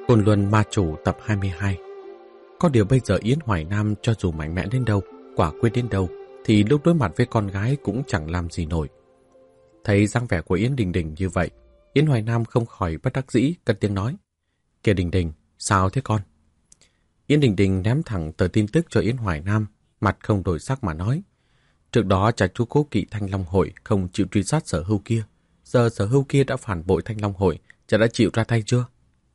Côn Luân Ma Chủ tập 22. Có điều bây giờ Yến Hoài Nam cho dù mạnh mẽ đến đâu, quả quyết đến đâu, thì lúc đối mặt với con gái cũng chẳng làm gì nổi. Thấy dáng vẻ của Yến Đình Đình như vậy, Yến Hoài Nam không khỏi bất đắc dĩ cất tiếng nói: "Kìa Đình Đình, sao thế con?" Yến Đình Đình ném thẳng tờ tin tức cho Yến Hoài Nam, mặt không đổi sắc mà nói: "Trước đó cha chú cố kỵ Thanh Long Hội không chịu truy sát Sở Hưu kia, giờ Sở Hưu kia đã phản bội Thanh Long Hội, cha đã chịu ra tay chưa?"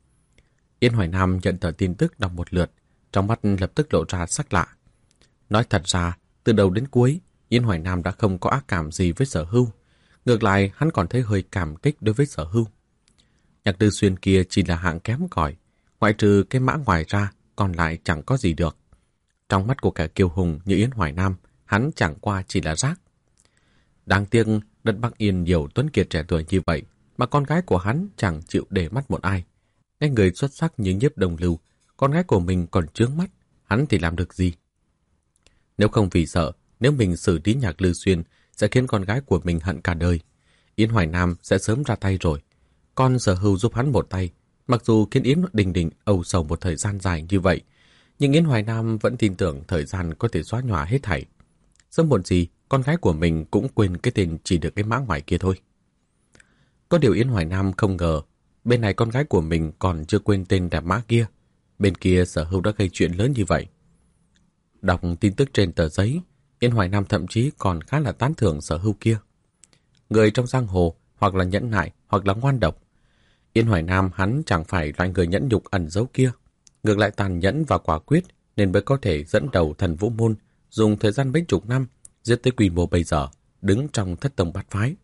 Yến Hoài Nam nhận tờ tin tức đọc một lượt, trong mắt lập tức lộ ra sắc lạ. Nói thật ra, từ đầu đến cuối, Yến Hoài Nam đã không có ác cảm gì với Sở Hưu. Ngược lại, hắn còn thấy hơi cảm kích đối với Sở Hưu. Nhạc Tư Xuyên kia chỉ là hạng kém cỏi, ngoại trừ cái mã ngoài ra, còn lại chẳng có gì được. Trong mắt của kẻ kiêu hùng như Yến Hoài Nam, hắn chẳng qua chỉ là rác. Đáng tiếc, đất Bắc Yên nhiều tuấn kiệt trẻ tuổi như vậy, mà con gái của hắn chẳng chịu để mắt một ai. Ngay người xuất sắc như Nhiếp Đồng Lưu, con gái của mình còn chướng mắt, hắn thì làm được gì? Nếu không vì sợ, nếu mình xử lý Nhạc Lư Xuyên sẽ khiến con gái của mình hận cả đời, Yến Hoài Nam sẽ sớm ra tay rồi. Con Sở Hưu giúp hắn một tay, mặc dù khiến Yến Đình Đình âu sầu một thời gian dài như vậy, nhưng Yến Hoài Nam vẫn tin tưởng thời gian có thể xóa nhòa hết thảy. Sớm muộn gì, con gái của mình cũng quên cái tên chỉ được cái mã ngoài kia thôi. Có điều Yến Hoài Nam không ngờ, bên này con gái của mình còn chưa quên tên đẹp mã kia, bên kia Sở Hưu đã gây chuyện lớn như vậy. Đọc tin tức trên tờ giấy, Yến Hoài Nam thậm chí còn khá là tán thưởng Sở Hưu kia. Người trong giang hồ hoặc là nhẫn nại hoặc là ngoan độc. Yến Hoài Nam hắn chẳng phải loại người nhẫn nhục ẩn giấu kia, ngược lại tàn nhẫn và quả quyết nên mới có thể dẫn đầu Thần Vũ Môn dùng thời gian mấy chục năm giết tới quy mô bây giờ, đứng trong thất tông bát phái.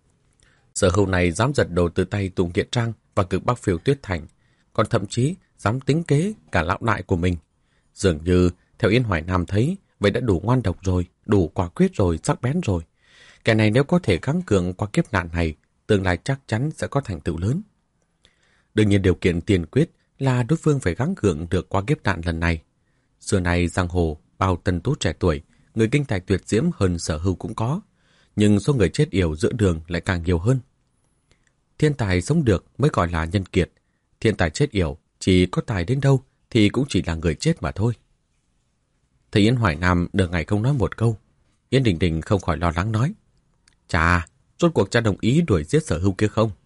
Sở Hưu này dám giật đồ từ tay Tùng Kiện Trang và Cực Bắc Phiêu Tuyết Thành, còn thậm chí dám tính kế cả lão đại của mình. Dường như theo Yến Hoài Nam thấy, vậy đã đủ ngoan độc rồi, đủ quả quyết rồi, sắc bén rồi. Kẻ này nếu có thể gắng gượng qua kiếp nạn này, tương lai chắc chắn sẽ có thành tựu lớn. Đương nhiên điều kiện tiên quyết là đối phương phải gắng gượng được qua kiếp nạn lần này. Xưa này giang hồ bao tân tú trẻ tuổi, người kinh tài tuyệt diễm hơn Sở Hưu cũng có, nhưng số người chết yểu giữa đường lại càng nhiều hơn. Thiên tài sống được mới gọi là nhân kiệt, thiên tài chết yểu chỉ có tài đến đâu thì cũng chỉ là người chết mà thôi. Thấy Yến Hoài Nam nửa ngày không nói một câu, Yến Đình Đình không khỏi lo lắng nói: "Chà, rốt cuộc cha đồng ý đuổi giết Sở Hưu kia không?"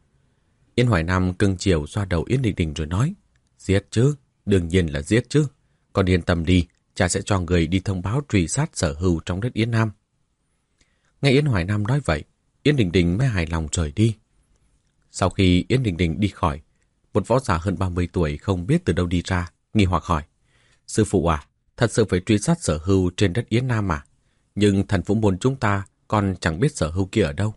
Yến Hoài Nam cưng chiều xoa đầu Yến Đình Đình rồi nói: "Giết chứ, đương nhiên là giết chứ. Con yên tâm đi, cha sẽ cho người đi thông báo truy sát Sở Hưu trong đất Yến Nam." Nghe Yến Hoài Nam nói vậy, Yến Đình Đình mới hài lòng rời đi. Sau khi Yến Đình Đình đi khỏi, một võ giả hơn 30 tuổi không biết từ đâu đi ra, nghi hoặc hỏi: "Sư phụ à, thật sự phải truy sát Sở Hưu trên đất Yến Nam à? Nhưng Thần Vũ Môn chúng ta còn chẳng biết Sở Hưu kia ở đâu."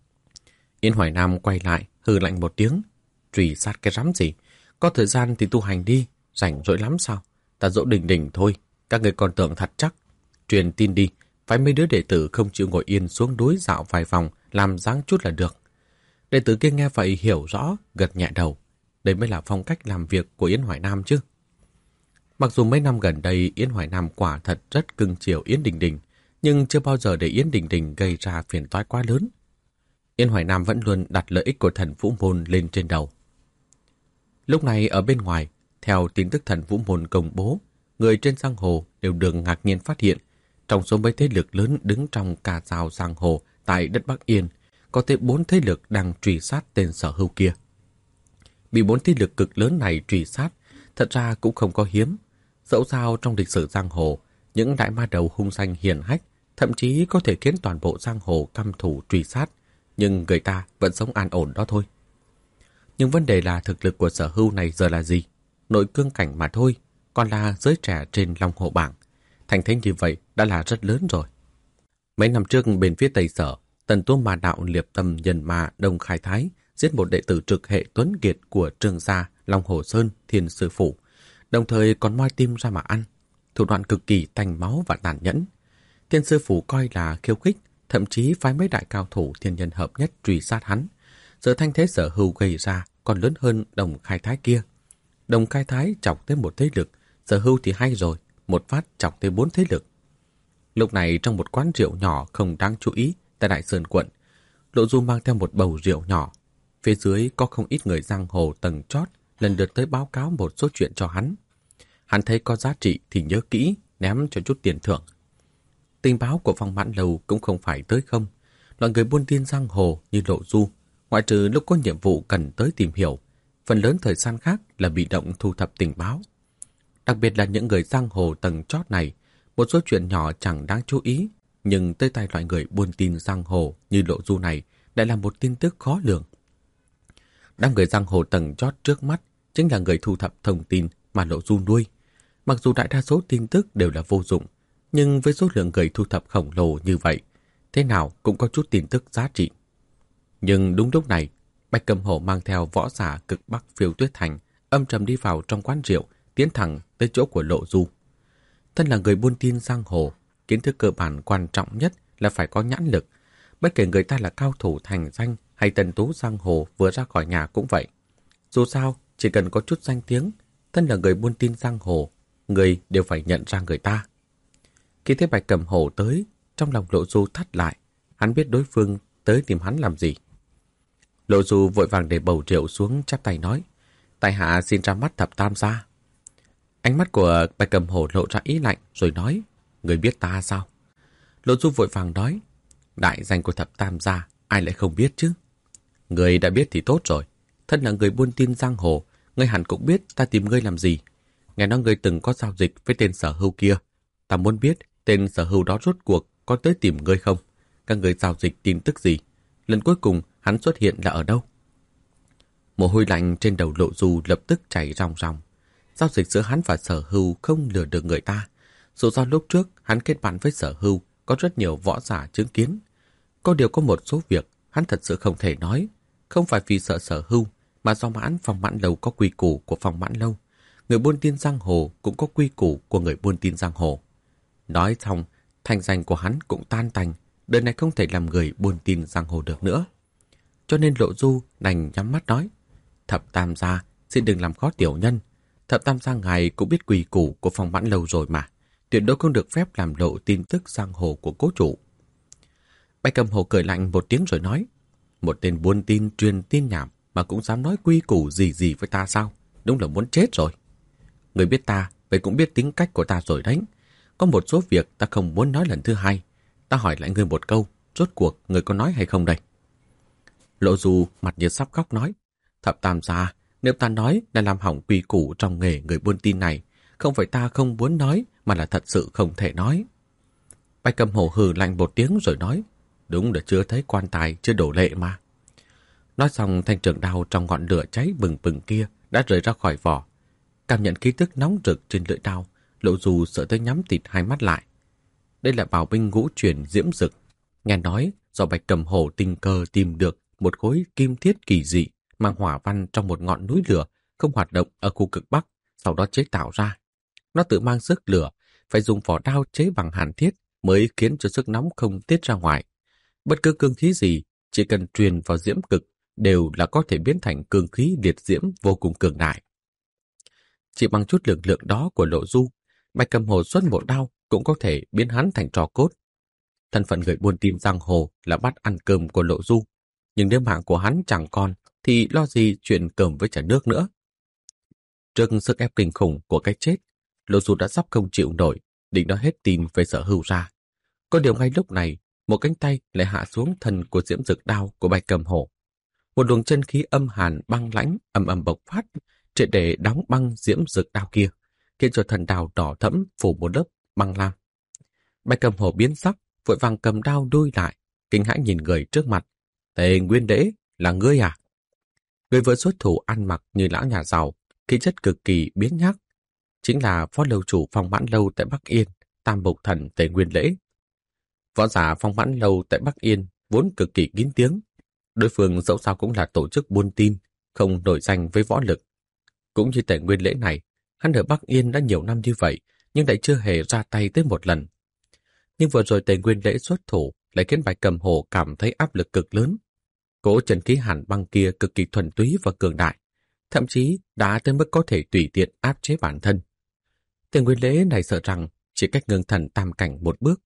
Yến Hoài Nam quay lại, hừ lạnh một tiếng: "Truy sát cái rắm gì? Có thời gian thì tu hành đi, rảnh rỗi lắm sao? Ta dỗ Đình Đình thôi, các người còn tưởng thật chắc. Truyền tin đi, phải mấy đứa đệ tử không chịu ngồi yên xuống núi dạo vài vòng, làm dáng chút là được." Đệ tử kia nghe vậy hiểu rõ, gật nhẹ đầu. Đây mới là phong cách làm việc của Yến Hoài Nam chứ. Mặc dù mấy năm gần đây Yến Hoài Nam quả thật rất cưng chiều Yến Đình Đình, nhưng chưa bao giờ để Yến Đình Đình gây ra phiền toái quá lớn. Yến Hoài Nam vẫn luôn đặt lợi ích của Thần Vũ Môn lên trên đầu. Lúc này ở bên ngoài, theo tin tức Thần Vũ Môn công bố, người trên giang hồ đều được ngạc nhiên phát hiện, trong số mấy thế lực lớn đứng trong cả rào giang hồ tại đất Bắc Yên, có tới 4 thế lực đang truy sát tên Sở Hưu kia. Bị 4 thế lực cực lớn này truy sát, thật ra cũng không có hiếm. Dẫu sao trong lịch sử giang hồ, những đại ma đầu hung danh hiển hách thậm chí có thể khiến toàn bộ giang hồ căm thù truy sát, nhưng người ta vẫn sống an ổn đó thôi. Nhưng vấn đề là thực lực của Sở Hưu này giờ là gì? Nội cương cảnh mà thôi, còn là giới trẻ trên Long Hồ bảng. Thành thế như vậy đã là rất lớn rồi. Mấy năm trước bên phía Tây Sở, Tần Tố Ma Đạo Liệp Tâm Nhân Ma Đông Khai Thái giết một đệ tử trực hệ tuấn kiệt của Trương gia Long Hồ Sơn Thiên Sư Phủ, đồng thời còn moi tim ra mà ăn, thủ đoạn cực kỳ tanh máu và tàn nhẫn. Thiên Sư Phủ coi là khiêu khích, thậm chí phái mấy đại cao thủ thiên nhân hợp nhất truy sát hắn. Giờ thanh thế Sở Hưu gây ra còn lớn hơn Đồng Khai Thái kia. Đồng Khai Thái chọc tới một thế lực, Sở Hưu thì hay rồi, một phát chọc tới 4 thế lực. Lúc này trong một quán rượu nhỏ không đáng chú ý tại Đại Sơn quận, Lộ Du mang theo một bầu rượu nhỏ. Phía dưới có không ít người giang hồ tầng chót lần lượt tới báo cáo một số chuyện cho hắn. Hắn thấy có giá trị thì nhớ kỹ, ném cho chút tiền thưởng. Tình báo của Phong Mãn Lâu cũng không phải tới không. Loại người buôn tin giang hồ như Lộ Du, ngoại trừ lúc có nhiệm vụ cần tới tìm hiểu, phần lớn thời gian khác là bị động thu thập tình báo. Đặc biệt là những người giang hồ tầng chót này, một số chuyện nhỏ chẳng đáng chú ý, nhưng tới tay loại người buôn tin giang hồ như Lộ Du này lại là một tin tức khó lường. Đám người giang hồ tầng chót trước mắt chính là người thu thập thông tin mà Lộ Du nuôi. Mặc dù đại đa số tin tức đều là vô dụng, nhưng với số lượng người thu thập khổng lồ như vậy, thế nào cũng có chút tin tức giá trị. Nhưng đúng lúc này, Bạch Cầm Hổ mang theo võ giả cực bắc Phiêu Tuyết Thành âm trầm đi vào trong quán rượu, tiến thẳng tới chỗ của Lộ Du. Thân là người buôn tin giang hồ, kiến thức cơ bản quan trọng nhất là phải có nhãn lực. Bất kể người ta là cao thủ thành danh hay tần tú giang hồ vừa ra khỏi nhà cũng vậy. Dù sao, chỉ cần có chút danh tiếng, thân là người buôn tin giang hồ, người đều phải nhận ra người ta. Khi thấy Bạch Cầm Hổ tới, trong lòng Lộ Du thắt lại, hắn biết đối phương tới tìm hắn làm gì. Lộ Du vội vàng để bầu rượu xuống, chắp tay nói: "Tại hạ xin ra mắt Thập Tam gia." Ánh mắt của Bạch Cầm Hổ lộ ra ý lạnh rồi nói: "Người biết ta sao?" Lộ Du vội vàng nói: "Đại danh của Thập Tam gia ai lại không biết chứ?" "Người đã biết thì tốt rồi. Thân là người buôn tin giang hồ, ngươi hẳn cũng biết ta tìm ngươi làm gì. Nghe nói ngươi từng có giao dịch với tên Sở Hưu kia. Ta muốn biết tên Sở Hưu đó rốt cuộc có tới tìm ngươi không? Các người giao dịch tin tức gì? Lần cuối cùng hắn xuất hiện là ở đâu?" Mồ hôi lạnh trên đầu Lộ Du lập tức chảy ròng ròng. Giao dịch giữa hắn và Sở Hưu không lừa được người ta. Dù do lúc trước hắn kết bạn với Sở Hưu có rất nhiều võ giả chứng kiến. Có điều có một số việc hắn thật sự không thể nói. Không phải vì sợ Sở Hưu, mà do Phong Mãn Lâu có quy củ của Phong Mãn Lâu. Người buôn tin giang hồ cũng có quy củ của người buôn tin giang hồ. Nói xong, thanh danh của hắn cũng tan tành, đời này không thể làm người buôn tin giang hồ được nữa. Cho nên Lộ Du đành nhắm mắt nói: "Thập Tam gia, xin đừng làm khó tiểu nhân. Thập Tam gia ngài cũng biết quy củ của Phong Mãn Lâu rồi mà, tuyệt đối không được phép làm lộ tin tức giang hồ của cố chủ." Bạch Cầm Hổ cười lạnh một tiếng rồi nói: "Một tên buôn tin truyền tin nhảm mà cũng dám nói quy củ gì với ta sao? Đúng là muốn chết rồi. Người biết ta, vậy cũng biết tính cách của ta rồi đấy. Có một số việc ta không muốn nói lần thứ hai. Ta hỏi lại ngươi một câu, rốt cuộc người có nói hay không đây?" Lộ Du mặt như sắp khóc nói: "Thập Tam gia, nếu ta nói là làm hỏng quy củ trong nghề người buôn tin này, không phải ta không muốn nói, mà là thật sự không thể nói." Bạch Cầm Hổ hừ lạnh một tiếng rồi nói: "Đúng là chưa thấy quan tài chưa đổ lệ mà." Nói xong, thanh trường đao trong ngọn lửa cháy bừng bừng kia đã rời ra khỏi vỏ. Cảm nhận khí tức nóng rực trên lưỡi đao, Lộ Du sợ tới nhắm tịt hai mắt lại. Đây là bảo binh ngũ truyền diễm dực. Nghe nói do Bạch Cầm Hổ tình cờ tìm được một khối kim thiết kỳ dị mang hỏa văn trong một ngọn núi lửa không hoạt động ở khu cực Bắc, sau đó chế tạo ra. Nó tự mang sức lửa, phải dùng vỏ đao chế bằng hàn thiết mới khiến cho sức nóng không tiết ra ngoài. Bất cứ cương khí gì, chỉ cần truyền vào diễm cực đều là có thể biến thành cương khí liệt diễm vô cùng cường đại. Chỉ bằng chút lực lượng đó của Lộ Du, Bạch Cầm Hổ xuất một đao cũng có thể biến hắn thành tro cốt. Thân phận người buôn tin giang hồ là bắt ăn cơm của Lộ Du, nhưng nếu mạng của hắn chẳng còn thì lo gì chuyện cơm với chả nước nữa. Trước sức ép kinh khủng của cái chết, Lộ Du đã sắp không chịu nổi, định nói hết tin về Sở Hưu ra. Có điều ngay lúc này, một cánh tay lại hạ xuống thân của diễm dực đao của Bạch Cầm Hổ. Một luồng chân khí âm hàn băng lãnh ầm ầm bộc phát, triệt để đóng băng diễm dực đao kia, khiến cho thần đao đỏ thẫm phủ một lớp băng lam. Bạch Cầm Hổ biến sắc, vội vàng cầm đao đuôi lại, kinh hãi nhìn người trước mặt. "Tề Nguyên Đễ, là ngươi à?" Người vừa xuất thủ ăn mặc như lão nhà giàu, khí chất cực kỳ biến nhác, chính là phó lâu chủ Phong Mãn Lâu tại Bắc Yên, Tam Bộc Thần Tề Nguyên Lễ. Võ giả Phong Mãn Lâu tại Bắc Yên vốn cực kỳ kín tiếng. Đối phương dẫu sao cũng là tổ chức buôn tin, không nổi danh với võ lực. Cũng như Tề Nguyên Lễ này, hắn ở Bắc Yên đã nhiều năm như vậy, nhưng lại chưa hề ra tay tới một lần. Nhưng vừa rồi Tề Nguyên Lễ xuất thủ lại khiến Bạch Cầm Hổ cảm thấy áp lực cực lớn. Cỗ chân khí hàn băng kia cực kỳ thuần túy và cường đại, thậm chí đã tới mức có thể tùy tiện áp chế bản thân. Tề Nguyên Lễ này sợ rằng chỉ cách ngưng thần tam cảnh một bước.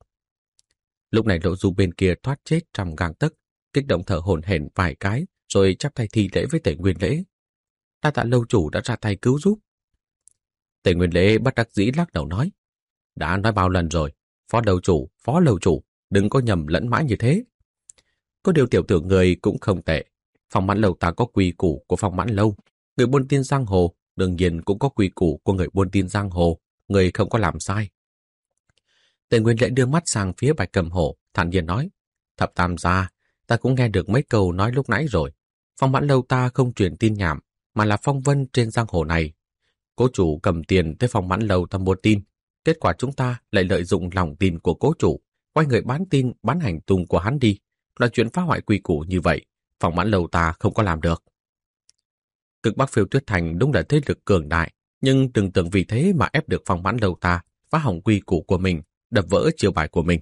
Lúc này Lộ Du bên kia thoát chết trong gang tấc, kích động thở hổn hển vài cái, rồi chắp tay thi lễ với Tề Nguyên Lễ. đa tạ lâu chủ đã ra tay cứu giúp. Tề Nguyên Lễ bất đắc dĩ lắc đầu nói, đã nói bao lần rồi, phó lâu chủ, đừng có nhầm lẫn mãi như thế. Có điều tiểu tử người cũng không tệ. Phong Mãn Lâu ta có quy củ của Phong Mãn Lâu. Người buôn tin giang hồ đương nhiên cũng có quy củ của người buôn tin giang hồ. Người không có làm sai. Tề Nguyên Lễ đưa mắt sang phía Bạch Cầm Hổ, thản nhiên nói, Thập Tam gia, ta cũng nghe được mấy câu nói lúc nãy rồi. Phong Mãn Lâu ta không truyền tin nhảm, mà là phong vân trên giang hồ này. Cố chủ cầm tiền tới Phong Mãn Lâu ta mua tin. Kết quả chúng ta lại lợi dụng lòng tin của cố chủ, quay người bán tin, bán hành tung của hắn đi. Là chuyện phá hoại quy củ như vậy, Phong Mãn Lâu ta không có làm được. Cực Bắc Phiêu Tuyết Thành đúng là thế lực cường đại, nhưng đừng tưởng vì thế mà ép được Phong Mãn Lâu ta phá hỏng quy củ của mình, đập vỡ chiêu bài của mình.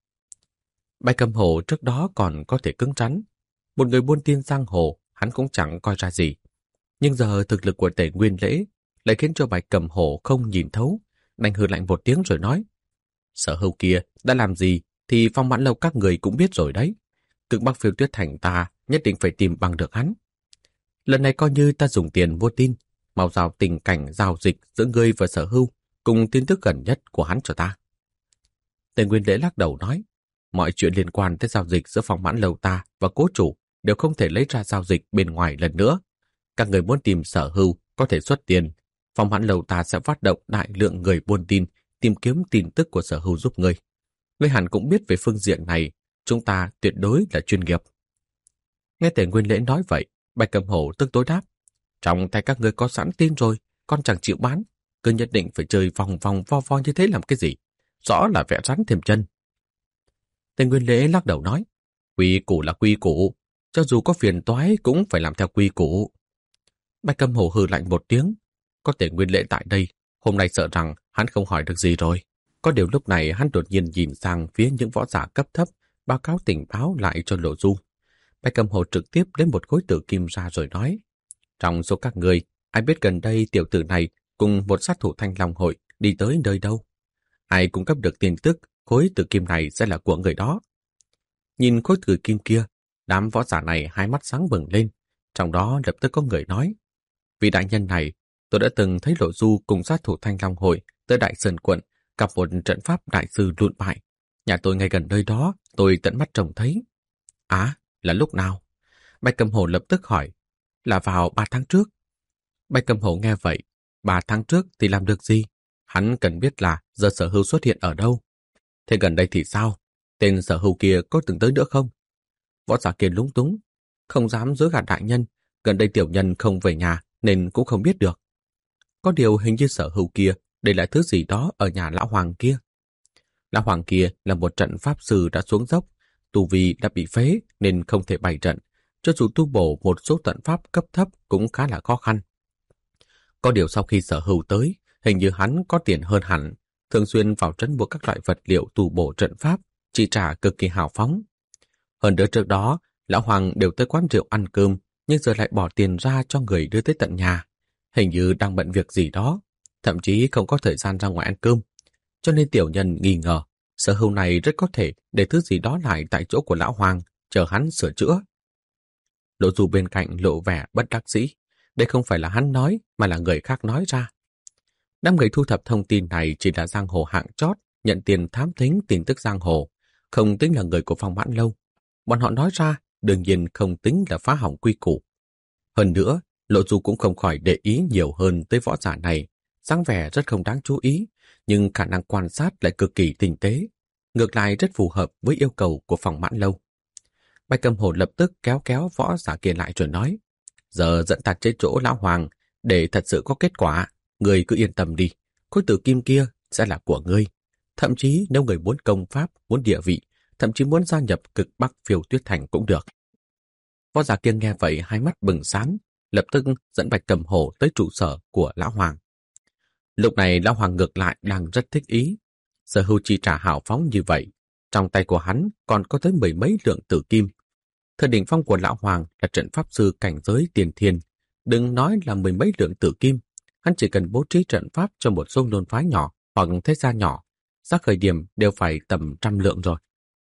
Bạch Cầm Hổ trước đó còn có thể cứng rắn. Một người buôn tin giang hồ, hắn cũng chẳng coi ra gì. Nhưng giờ thực lực của Tề Nguyên Lễ lại khiến cho Bạch Cầm Hổ không nhìn thấu, đành hừ lạnh một tiếng rồi nói, Sở Hưu kia đã làm gì thì Phong Mãn Lâu các người cũng biết rồi đấy. Cực Bắc Phiêu Tuyết Thành ta nhất định phải tìm bằng được hắn. Lần này coi như ta dùng tiền mua tin, mau giao tình cảnh giao dịch giữa ngươi và Sở Hưu cùng tin tức gần nhất của hắn cho ta. Tề Nguyên Lễ lắc đầu nói, mọi chuyện liên quan tới giao dịch giữa Phong Mãn Lâu ta và cố chủ đều không thể lấy ra giao dịch bên ngoài lần nữa. Các người muốn tìm Sở Hưu có thể xuất tiền, Phong Mãn Lâu ta sẽ phát động đại lượng người buôn tin tìm kiếm tin tức của Sở Hưu giúp ngươi. Ngươi hẳn cũng biết về phương diện này, chúng ta tuyệt đối là chuyên nghiệp. Nghe Tề Nguyên Lễ nói vậy, Bạch Cầm Hổ tức tối đáp, trong tay các ngươi có sẵn tin rồi, con chẳng chịu bán, cứ nhất định phải chơi vòng vòng vo vo như thế làm cái gì? Rõ là vẽ rắn thêm chân. Tề Nguyên Lễ lắc đầu nói, quy củ là quy củ, cho dù có phiền toái cũng phải làm theo quy củ. Bạch Cầm Hổ hừ lạnh một tiếng, có Tề Nguyên Lễ tại đây, hôm nay sợ rằng hắn không hỏi được gì rồi. Có điều lúc này hắn đột nhiên nhìn sang phía những võ giả cấp thấp, báo cáo tình báo lại cho Lộ Du. Bạch Cầm Hổ trực tiếp lấy một khối tử kim ra rồi nói, trong số các người, ai biết gần đây tiểu tử này cùng một sát thủ Thanh Long Hội đi tới nơi đâu? Ai cung cấp được tin tức, khối tử kim này sẽ là của người đó. Nhìn khối tử kim kia, đám võ giả này hai mắt sáng bừng lên, trong đó lập tức có người nói, vì đại nhân này, tôi đã từng thấy Lộ Du cùng sát thủ Thanh Long Hội tới Đại Sơn quận gặp một trận pháp đại sư lụn bại. Nhà tôi ngay gần nơi đó, tôi tận mắt trông thấy. Á, là lúc nào? Bạch Cầm Hổ lập tức hỏi, là vào 3 tháng trước. Bạch Cầm Hổ nghe vậy, 3 tháng trước thì làm được gì? Hắn cần biết là giờ Sở Hưu xuất hiện ở đâu. Thế gần đây thì sao? Tên Sở Hưu kia có từng tới nữa không? Võ giả kia lúng túng, không dám dối gạt đại nhân, gần đây tiểu nhân không về nhà nên cũng không biết được. Có điều hình như Sở Hưu kia để lại thứ gì đó ở nhà lão hoàng kia. Lão hoàng kia là một trận pháp sư đã xuống dốc, tu vi đã bị phế nên không thể bày trận, cho dù tu bổ một số trận pháp cấp thấp cũng khá là khó khăn. Có điều sau khi Sở Hưu tới, hình như hắn có tiền hơn hẳn, thường xuyên vào trấn mua các loại vật liệu tu bổ trận pháp, chi trả cực kỳ hào phóng. Hơn nữa trước đó, lão hoàng đều tới quán rượu ăn cơm, nhưng giờ lại bỏ tiền ra cho người đưa tới tận nhà. Hình như đang bận việc gì đó, thậm chí không có thời gian ra ngoài ăn cơm. Cho nên tiểu nhân nghi ngờ, Sở Hưu này rất có thể để thứ gì đó lại tại chỗ của lão hoàng, chờ hắn sửa chữa. Lộ Du bên cạnh lộ vẻ bất đắc dĩ, đây không phải là hắn nói, mà là người khác nói ra. Đám người thu thập thông tin này chỉ là giang hồ hạng chót, nhận tiền thám thính tin tức giang hồ, không tính là người của Phong Mãn Lâu. Bọn họ nói ra, đương nhiên không tính là phá hỏng quy củ. Hơn nữa, Lộ Du cũng không khỏi để ý nhiều hơn tới võ giả này, dáng vẻ rất không đáng chú ý, nhưng khả năng quan sát lại cực kỳ tinh tế, ngược lại rất phù hợp với yêu cầu của Phong Mãn Lâu. Bạch Cầm Hổ lập tức kéo kéo võ giả kia lại rồi nói, giờ dẫn ta tới chỗ lão hoàng, để thật sự có kết quả, người cứ yên tâm đi, khối tử kim kia sẽ là của ngươi. Thậm chí nếu người muốn công pháp, muốn địa vị, thậm chí muốn gia nhập Cực Bắc Phiêu Tuyết Thành cũng được. Võ giả kia nghe vậy hai mắt bừng sáng, lập tức dẫn Bạch Cầm Hổ tới trụ sở của lão hoàng. Lúc này lão hoàng ngược lại đang rất thích ý, Sở Hưu chi trả hào phóng như vậy, trong tay của hắn còn có tới 10 mấy lượng tử kim. Thời đỉnh phong của lão hoàng là trận pháp sư cảnh giới tiền thiên, đừng nói là 10 mấy lượng tử kim, hắn chỉ cần bố trí trận pháp cho một số môn phái nhỏ hoặc thế gia nhỏ, giá khởi điểm đều phải tầm 100 lượng rồi.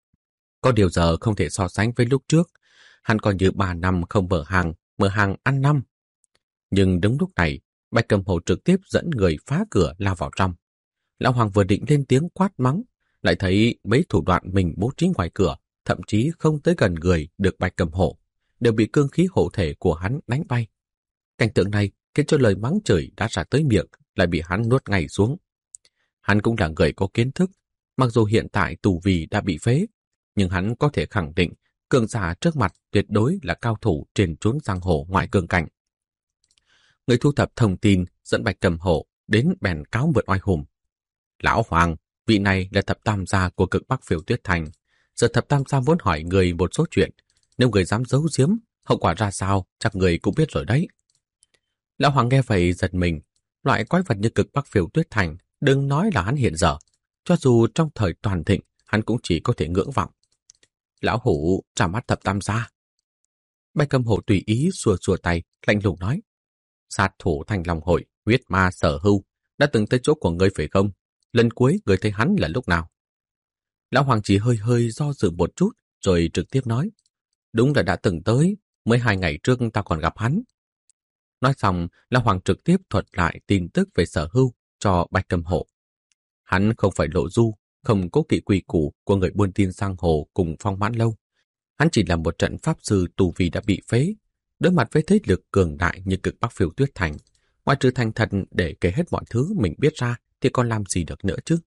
Có điều giờ không thể so sánh với lúc trước, hắn còn như 3 năm không mở hàng ăn năm. Nhưng đúng lúc này, Bạch Cầm Hổ trực tiếp dẫn người phá cửa lao vào trong. Lão Hoàng vừa định lên tiếng quát mắng, lại thấy mấy thủ đoạn mình bố trí ngoài cửa, thậm chí không tới gần người được Bạch Cầm Hổ, đều bị cương khí hộ thể của hắn đánh bay. Cảnh tượng này khiến cho lời mắng chửi đã ra tới miệng lại bị hắn nuốt ngay xuống. Hắn cũng là người có kiến thức, mặc dù hiện tại tù vì đã bị phế, nhưng hắn có thể khẳng định cường giả trước mặt tuyệt đối là cao thủ trên chốn giang hồ ngoại cường cảnh. Người thu thập thông tin dẫn Bạch Cầm Hổ đến bèn cáo mượn oai hùng. Lão Hoàng, vị này là thập tam gia của Cực Bắc Phiêu Tuyết Thành. Giờ thập tam gia muốn hỏi người một số chuyện. Nếu người dám giấu giếm, hậu quả ra sao chắc người cũng biết rồi đấy. Lão Hoàng nghe vậy giật mình. Loại quái vật như Cực Bắc Phiêu Tuyết Thành đừng nói là hắn hiện giờ. Cho dù trong thời toàn thịnh, hắn cũng chỉ có thể ngưỡng vọng. Lão Hủ trả mắt thập tam gia. Bạch Cầm Hổ tùy ý xua xua tay, lạnh lùng nói. Sát thủ Thành Long Hội, huyết ma Sở Hưu, đã từng tới chỗ của ngươi phải không? Lần cuối người thấy hắn là lúc nào? Lão Hoàng chỉ hơi hơi do dự một chút, rồi trực tiếp nói. Đúng là đã từng tới, mới 2 ngày trước ta còn gặp hắn. Nói xong, Lão Hoàng trực tiếp thuật lại tin tức về Sở Hưu cho Bạch Cầm Hổ. Hắn không phải lộ du, không cố kỵ quy củ của người buôn tin giang hồ cùng Phong Mãn Lâu. Hắn chỉ là một trận pháp sư tù vì đã bị phế, đối mặt với thế lực cường đại như Cực Bắc Phiêu Tuyết Thành. Ngoài trừ thành thật để kể hết mọi thứ mình biết ra thì còn làm gì được nữa chứ?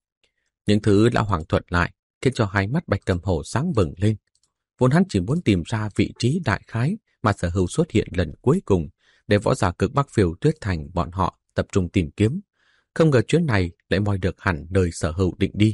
Những thứ Lão Hoàng thuật lại khiến cho hai mắt Bạch Cầm Hổ sáng bừng lên. Vốn hắn chỉ muốn tìm ra vị trí đại khái mà Sở Hưu xuất hiện lần cuối cùng để võ giả Cực Bắc Phiêu Tuyết Thành bọn họ tập trung tìm kiếm. Không ngờ chuyến này lại moi được hẳn nơi Sở Hưu định đi.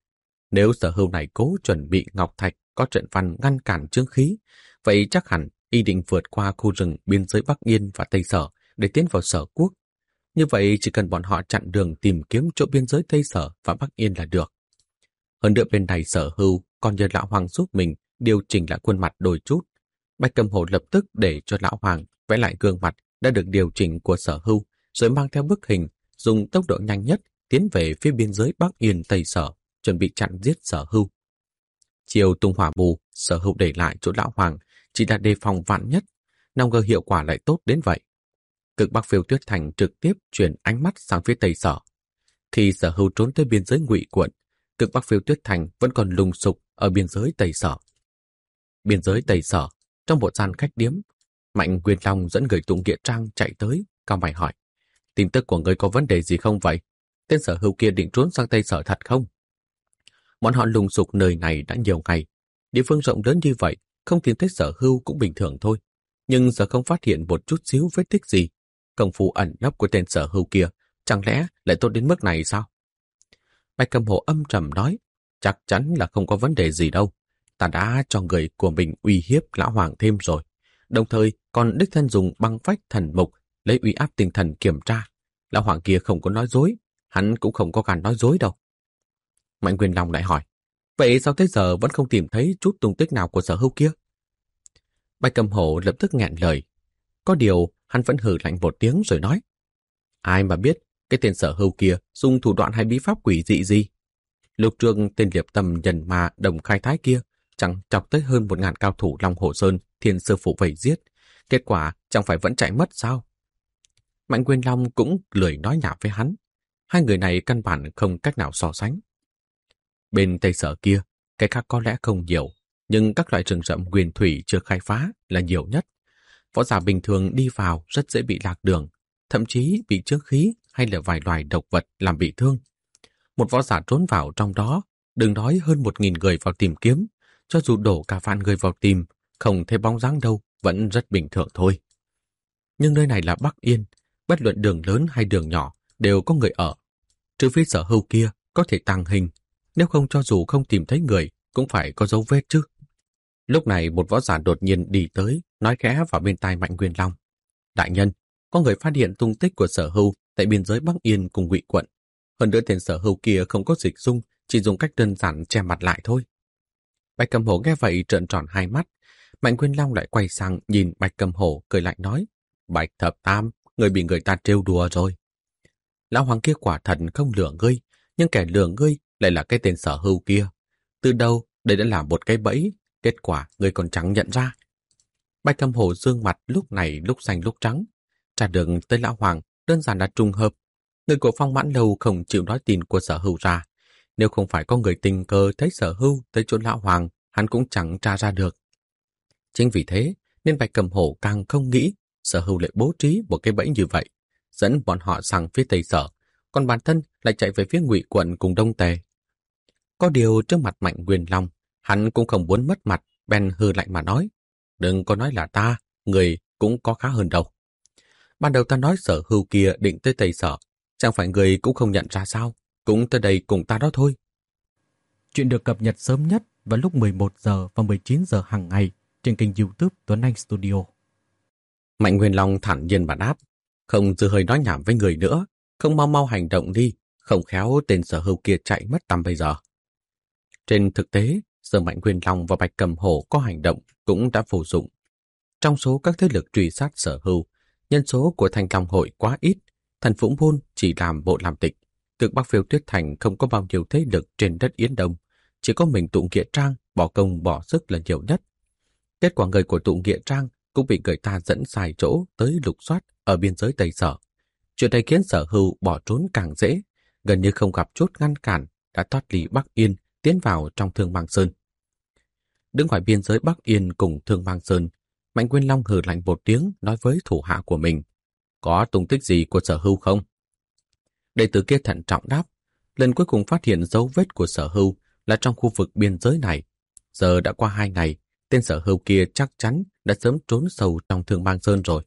Nếu Sở Hưu này cố chuẩn bị ngọc thạch có trận văn ngăn cản chướng khí, vậy chắc hẳn y định vượt qua khu rừng biên giới Bắc Yên và Tây Sở để tiến vào Sở Quốc. Như vậy chỉ cần bọn họ chặn đường tìm kiếm chỗ biên giới Tây Sở và Bắc Yên là được. Hơn nữa bên này Sở Hưu còn nhờ Lão Hoàng giúp mình điều chỉnh lại khuôn mặt đôi chút. Bạch Cầm Hổ lập tức để cho Lão Hoàng vẽ lại gương mặt đã được điều chỉnh của Sở Hưu, rồi mang theo bức hình, dùng tốc độ nhanh nhất tiến về phía biên giới Bắc Yên Tây Sở, chuẩn bị chặn giết Sở Hưu. Chiều tung hỏa mù, Sở Hưu để lại chỗ Lão Hoàng chỉ là đề phòng vạn nhất, nào ngờ hiệu quả lại tốt đến vậy. Cực Bắc Phiêu Tuyết Thành trực tiếp chuyển ánh mắt sang phía Tây Sở. Khi Sở Hưu trốn tới biên giới Ngụy quận, Cực Bắc Phiêu Tuyết Thành vẫn còn lùng sục ở biên giới Tây Sở. Biên giới Tây Sở, trong một gian khách điếm, Mạnh Quyền Long dẫn người tụng nghĩa trang chạy tới, cao mày hỏi: tin tức của người có vấn đề gì không vậy? Tên Sở Hưu kia định trốn sang Tây Sở thật không? Bọn họ lùng sục nơi này đã nhiều ngày, địa phương rộng lớn như vậy, không tìm thấy Sở Hưu cũng bình thường thôi. Nhưng giờ không phát hiện một chút xíu vết tích gì. Công phu ẩn nấp của tên Sở Hưu kia chẳng lẽ lại tốt đến mức này sao? Bạch Cầm Hổ âm trầm nói, chắc chắn là không có vấn đề gì đâu. Ta đã cho người của mình uy hiếp Lão Hoàng thêm rồi. Đồng thời còn đích thân dùng băng phách thần mục lấy uy áp tinh thần kiểm tra. Lão Hoàng kia không có nói dối, hắn cũng không có gan nói dối đâu. Mạnh Quyền Long lại hỏi, vậy sao tới giờ vẫn không tìm thấy chút tung tích nào của Sở Hưu kia? Bạch Cầm Hổ lập tức nghẹn lời. Có điều hắn vẫn hừ lạnh một tiếng rồi nói, ai mà biết cái tên Sở Hưu kia dùng thủ đoạn hay bí pháp quỷ dị gì? Lúc trước tên liệp tầm nhân ma Đồng Khai Thái kia chẳng chọc tới hơn 1000 cao thủ Long Hồ Sơn Thiên Sư Phụ vây giết. Kết quả chẳng phải vẫn chạy mất sao? Mạnh Quyền Long cũng lười nói nhảm với hắn. Hai người này căn bản không cách nào so sánh. Bên Tây Sở kia, cái khác có lẽ không nhiều, nhưng các loại rừng rậm huyền thủy chưa khai phá là nhiều nhất. Võ giả bình thường đi vào rất dễ bị lạc đường, thậm chí bị chướng khí hay là vài loài độc vật làm bị thương. Một võ giả trốn vào trong đó, đừng nói hơn 1000 người vào tìm kiếm, cho dù đổ cả vạn người vào tìm, không thấy bóng dáng đâu, vẫn rất bình thường thôi. Nhưng nơi này là Bắc Yên, bất luận đường lớn hay đường nhỏ đều có người ở. Trừ phi Sở Hưu kia có thể tàng hình, nếu không cho dù không tìm thấy người cũng phải có dấu vết chứ. Lúc này một võ giả đột nhiên đi tới, nói khẽ vào bên tai Mạnh Quyền Long. Đại nhân, có người phát hiện tung tích của Sở Hưu tại biên giới Bắc Yên cùng Ngụy quận. Hơn nữa tên Sở Hưu kia không có dịch dung, chỉ dùng cách đơn giản che mặt lại thôi. Bạch Cầm Hổ nghe vậy trợn tròn hai mắt. Mạnh Quyền Long lại quay sang nhìn Bạch Cầm Hổ cười lạnh nói, Bạch Thập Tam, người bị người ta trêu đùa rồi. Lão Hoàng kia quả thật không lừa ngươi, nhưng kẻ lừa ngươi lại là cái tên Sở Hưu kia. Từ đâu đây đã là một cái bẫy, kết quả ngươi còn chẳng nhận ra. Bạch Cầm Hổ dương mặt lúc này lúc xanh lúc trắng. ra được tới Lão Hoàng đơn giản là trùng hợp. Người của Phong Mãn Lâu không chịu nói tin của Sở Hưu ra. Nếu không phải có người tình cờ thấy Sở Hưu tới chỗ Lão Hoàng, hắn cũng chẳng tra ra được. Chính vì thế, nên Bạch Cầm Hổ càng không nghĩ Sở Hưu lại bố trí một cái bẫy như vậy, dẫn bọn họ sang phía Tây Sở, còn bản thân lại chạy về phía Ngụy quận cùng Đông Tề. Có điều trước mặt Mạnh Nguyên Long, hắn cũng không muốn mất mặt, bèn hừ lạnh mà nói, đừng có nói là ta, người cũng có khá hơn đâu. Ban đầu ta nói Sở Hưu kia định tới Tây Sở, chẳng phải người cũng không nhận ra sao, cũng tới đây cùng ta đó thôi. Chuyện được cập nhật sớm nhất vào lúc 11 giờ và 19 giờ hàng ngày trên kênh YouTube Tuấn Anh Studio. Mạnh Nguyên Long thản nhiên mà đáp, không dư hơi nói nhảm với người nữa, không mau mau hành động đi, không khéo tên Sở Hưu kia chạy mất tăm bây giờ. Trên thực tế, giờ Mạnh Nguyên Long và Bạch Cầm Hổ có hành động cũng đã vô dụng. Trong số các thế lực truy sát Sở Hưu, nhân số của Thanh Long hội quá ít, Thần Vũ Môn chỉ làm bộ làm tịch, Cực Bắc Phiêu Tuyết Thành không có bao nhiêu thế lực trên đất Yến Đông, chỉ có mình Tụ Nghĩa Trang bỏ công bỏ sức là nhiều nhất. Kết quả người của Tụ Nghĩa Trang cũng bị người ta dẫn sai chỗ tới lục soát ở biên giới Tây Sở. Chuyện này khiến Sở Hưu bỏ trốn càng dễ, gần như không gặp chút ngăn cản, đã thoát ly Bắc Yên, tiến vào trong Thương Mang Sơn. Đứng ngoài biên giới Bắc Yên cùng Thương Mang Sơn, Mạnh Nguyên Long hừ lạnh một tiếng nói với thủ hạ của mình, có tung tích gì của Sở Hưu không? Đệ tử kia thận trọng đáp, lần cuối cùng phát hiện dấu vết của Sở Hưu là trong khu vực biên giới này. Giờ đã qua 2 ngày, tên Sở Hưu kia chắc chắn đã sớm trốn sâu trong Thương Mang Sơn rồi.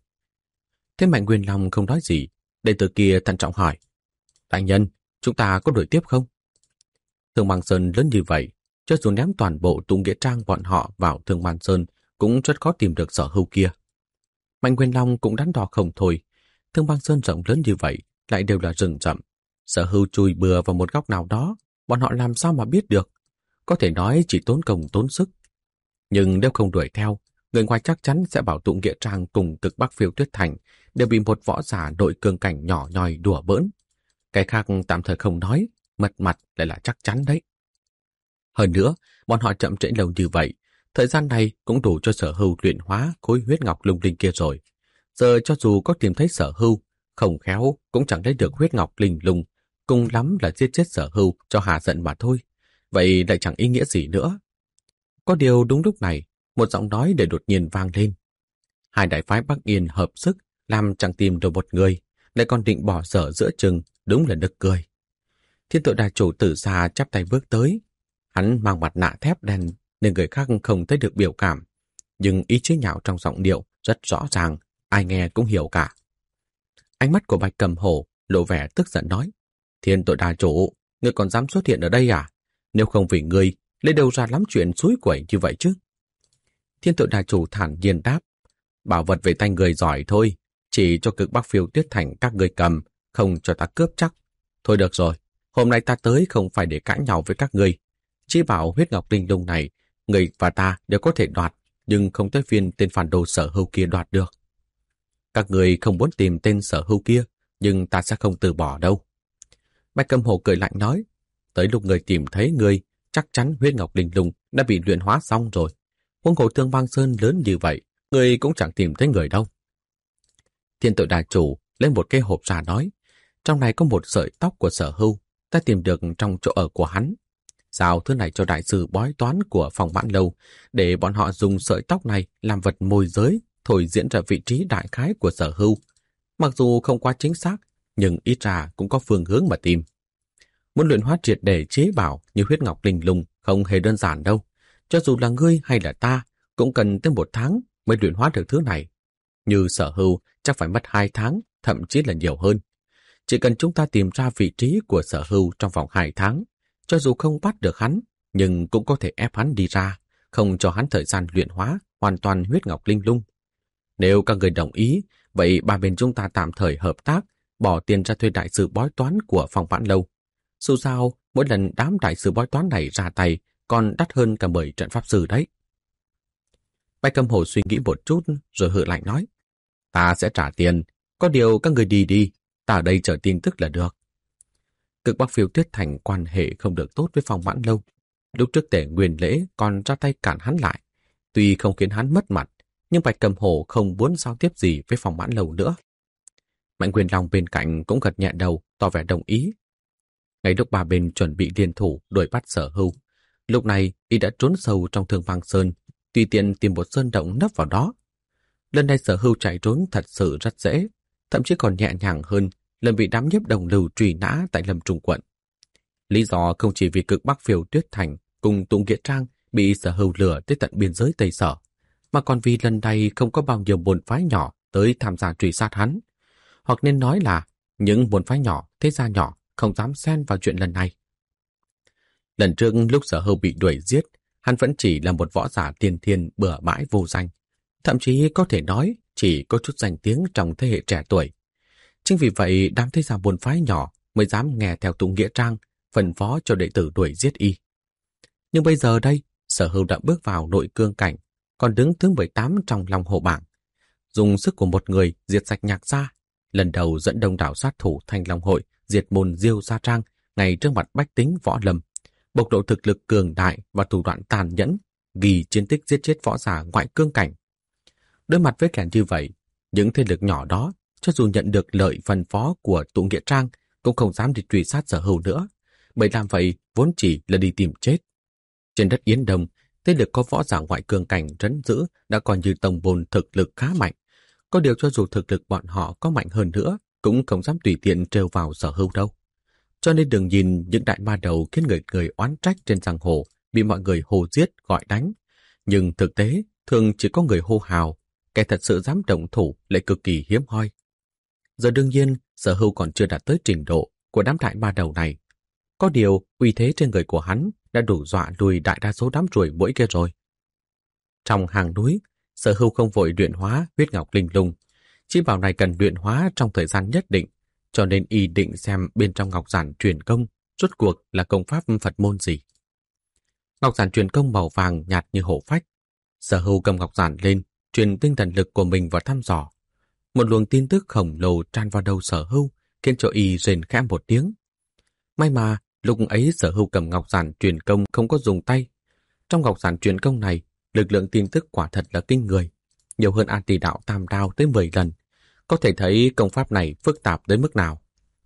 Thế Mạnh Nguyên Long không nói gì, đệ tử kia thận trọng hỏi, đại nhân, chúng ta có đuổi tiếp không? Thương Mang Sơn lớn như vậy, cho dù ném toàn bộ Tụ Nghĩa Trang bọn họ vào Thương Mang Sơn cũng rất khó tìm được Sở Hưu kia. Mạnh Nguyên Long cũng đắn đo không thôi, Thương Mang Sơn rộng lớn như vậy, lại đều là rừng rậm. Sở Hưu chui bừa vào một góc nào đó, bọn họ làm sao mà biết được? Có thể nói chỉ tốn công tốn sức. Nhưng nếu không đuổi theo, người ngoài chắc chắn sẽ bảo Tụ Nghĩa Trang cùng Cực Bắc Phiêu Tuyết Thành đều bị một võ giả nội cường cảnh nhỏ nhoi đùa bỡn. Cái khác tạm thời không nói, mật mặt lại là chắc chắn đấy. Hơn nữa, bọn họ chậm trễ lâu như vậy, thời gian này cũng đủ cho Sở Hưu luyện hóa khối huyết ngọc lung linh kia rồi. Giờ cho dù có tìm thấy Sở Hưu, không khéo cũng chẳng lấy được huyết ngọc linh lung, cùng lắm là giết chết Sở Hưu cho hạ giận mà thôi. Vậy lại chẳng ý nghĩa gì nữa. Có điều đúng lúc này, một giọng nói để đột nhiên vang lên. Hai đại phái Bắc Yên hợp sức, làm chẳng tìm được một người, lại còn định bỏ dở giữa chừng, đúng là nực cười. Thiên Tội Đà Chủ từ xa chắp tay bước tới. Hắn mang mặt nạ thép đen nên người khác không thấy được biểu cảm, nhưng ý chế nhạo trong giọng điệu rất rõ ràng, ai nghe cũng hiểu cả. Ánh mắt của Bạch Cầm Hổ lộ vẻ tức giận nói, Thiên Tội Đà Chủ, ngươi còn dám xuất hiện ở đây à? Nếu không vì ngươi, lấy đâu ra lắm chuyện xúi quẩy như vậy chứ? Thiên Tội Đà Chủ thản nhiên đáp, bảo vật về tay người giỏi thôi, chỉ cho Cực Bắc Phiêu Tuyết Thành các người cầm, không cho ta cướp chắc. Thôi được rồi, hôm nay ta tới không phải để cãi nhau với các ngươi. Chỉ bảo huyết ngọc linh lung này, người và ta đều có thể đoạt, nhưng không tới phiên tên phản đồ Sở Hưu kia đoạt được. Các người không muốn tìm tên Sở Hưu kia, nhưng ta sẽ không từ bỏ đâu. Bạch Cầm Hổ cười lạnh nói, tới lúc người tìm thấy người, chắc chắn huyết ngọc linh lung đã bị luyện hóa xong rồi. Huống hồ Thương Mang Sơn lớn như vậy, người cũng chẳng tìm thấy người đâu. Thiên Tội Đà Chủ lên một cái hộp ra nói, trong này có một sợi tóc của Sở Hưu, ta tìm được trong chỗ ở của hắn. Giao thứ này cho đại sư bói toán của Phong Mãn Lâu, để bọn họ dùng sợi tóc này làm vật môi giới, thổi diễn ra vị trí đại khái của Sở Hưu. Mặc dù không quá chính xác, nhưng ít ra cũng có phương hướng mà tìm. Muốn luyện hóa triệt để chế bảo như huyết ngọc linh lung không hề đơn giản đâu. Cho dù là ngươi hay là ta, cũng cần tới 1 tháng mới luyện hóa được thứ này. Như Sở Hưu chắc phải mất 2 tháng, thậm chí là nhiều hơn. Chỉ cần chúng ta tìm ra vị trí của Sở Hưu trong vòng 2 tháng, cho dù không bắt được hắn, nhưng cũng có thể ép hắn đi ra, không cho hắn thời gian luyện hóa hoàn toàn huyết ngọc linh lung. Nếu các người đồng ý, vậy ba bên chúng ta tạm thời hợp tác, bỏ tiền ra thuê đại sư bói toán của Phong Mãn Lâu. Dù sao, mỗi lần đám đại sư bói toán này ra tay còn đắt hơn cả 10 trận pháp sư đấy. Bạch Cầm Hổ suy nghĩ một chút rồi hừ lạnh nói, ta sẽ trả tiền, có điều các người đi đi, ta ở đây chờ tin tức là được. Cực Bắc Phiêu Tuyết Thành quan hệ không được tốt với Phong Mãn Lâu. Lúc trước Tể Nguyên Lễ còn ra tay cản hắn lại. Tuy không khiến hắn mất mặt, nhưng Bạch Cầm Hổ không muốn giao tiếp gì với Phong Mãn Lâu nữa. Mạnh Quyền Long bên cạnh cũng gật nhẹ đầu, tỏ vẻ đồng ý. Ngay lúc ba bên chuẩn bị liên thủ đuổi bắt Sở Hưu, lúc này y đã trốn sâu trong Thương Vang Sơn, tùy tiện tìm một sơn động nấp vào đó. Lần này Sở Hưu chạy trốn thật sự rất dễ, thậm chí còn nhẹ nhàng hơn lần bị đám nhiếp đồng lưu truy nã tại Lâm Trung quận. Lý do không chỉ vì Cực Bắc Phiêu Tuyết Thành cùng Tụng Nghĩa Trang bị Sở Hưu lừa tới tận biên giới Tây Sở, mà còn vì lần này không có bao nhiêu môn phái nhỏ tới tham gia truy sát hắn. Hoặc nên nói là những môn phái nhỏ, thế gia nhỏ không dám xen vào chuyện lần này. Lần trước lúc Sở Hưu bị đuổi giết, hắn vẫn chỉ là một võ giả tiên thiên bừa bãi vô danh, thậm chí có thể nói chỉ có chút danh tiếng trong thế hệ trẻ tuổi. Chính vì vậy đám thế gia môn phái nhỏ mới dám nghe theo Tụng Nghĩa Trang phân phó cho đệ tử đuổi giết y. Nhưng bây giờ đây, Sở Hưu đã bước vào nội cương cảnh, còn đứng thứ 18 trong Long Hồ bảng. Dùng sức của một người diệt sạch Nhạc gia, lần đầu dẫn đông đảo sát thủ Thanh Long hội diệt môn Diêu Gia Trang ngay trước mặt bách tính võ lâm, bộc lộ thực lực cường đại và thủ đoạn tàn nhẫn, ghi chiến tích giết chết võ giả ngoại cương cảnh. Đối mặt với kẻ như vậy, những thế lực nhỏ đó, cho dù nhận được lợi phân phó của Tụng Nghĩa Trang, cũng không dám đi truy sát Sở Hưu nữa, bởi làm vậy vốn chỉ là đi tìm chết. Trên đất Yến Đông, thế lực có võ giả ngoại cương cảnh trấn giữ đã coi như tổng bồn thực lực khá mạnh. Có điều cho dù thực lực bọn họ có mạnh hơn nữa, cũng không dám tùy tiện trêu vào Sở Hưu đâu. Cho nên đừng nhìn những đại ma đầu khiến người oán trách trên giang hồ bị mọi người hô giết gọi đánh, nhưng thực tế thường chỉ có người hô hào, kẻ thật sự dám động thủ lại cực kỳ hiếm hoi. Giờ đương nhiên, Sở Hưu còn chưa đạt tới trình độ của đám đại ma đầu này. Có điều, uy thế trên người của hắn đã đủ dọa lùi đại đa số đám ruồi muỗi kia rồi. Trong hang núi, Sở Hưu không vội luyện hóa huyết ngọc linh lung, chỉ bảo này cần luyện hóa trong thời gian nhất định, cho nên y định xem bên trong ngọc giản truyền công rốt cuộc là công pháp Phật môn gì. Ngọc giản truyền công màu vàng nhạt như hổ phách. Sở Hưu cầm ngọc giản lên, truyền tinh thần lực của mình vào thăm dò. Một luồng tin tức khổng lồ tràn vào đầu Sở Hưu, khiến cho y rền khẽ một tiếng. May mà lúc ấy Sở Hưu cầm ngọc giản truyền công không có dùng tay. Trong ngọc giản truyền công này, lực lượng tin tức quả thật là kinh người, nhiều hơn An Tỳ Đạo Tam Đao tới 10 lần. Có thể thấy công pháp này phức tạp tới mức nào.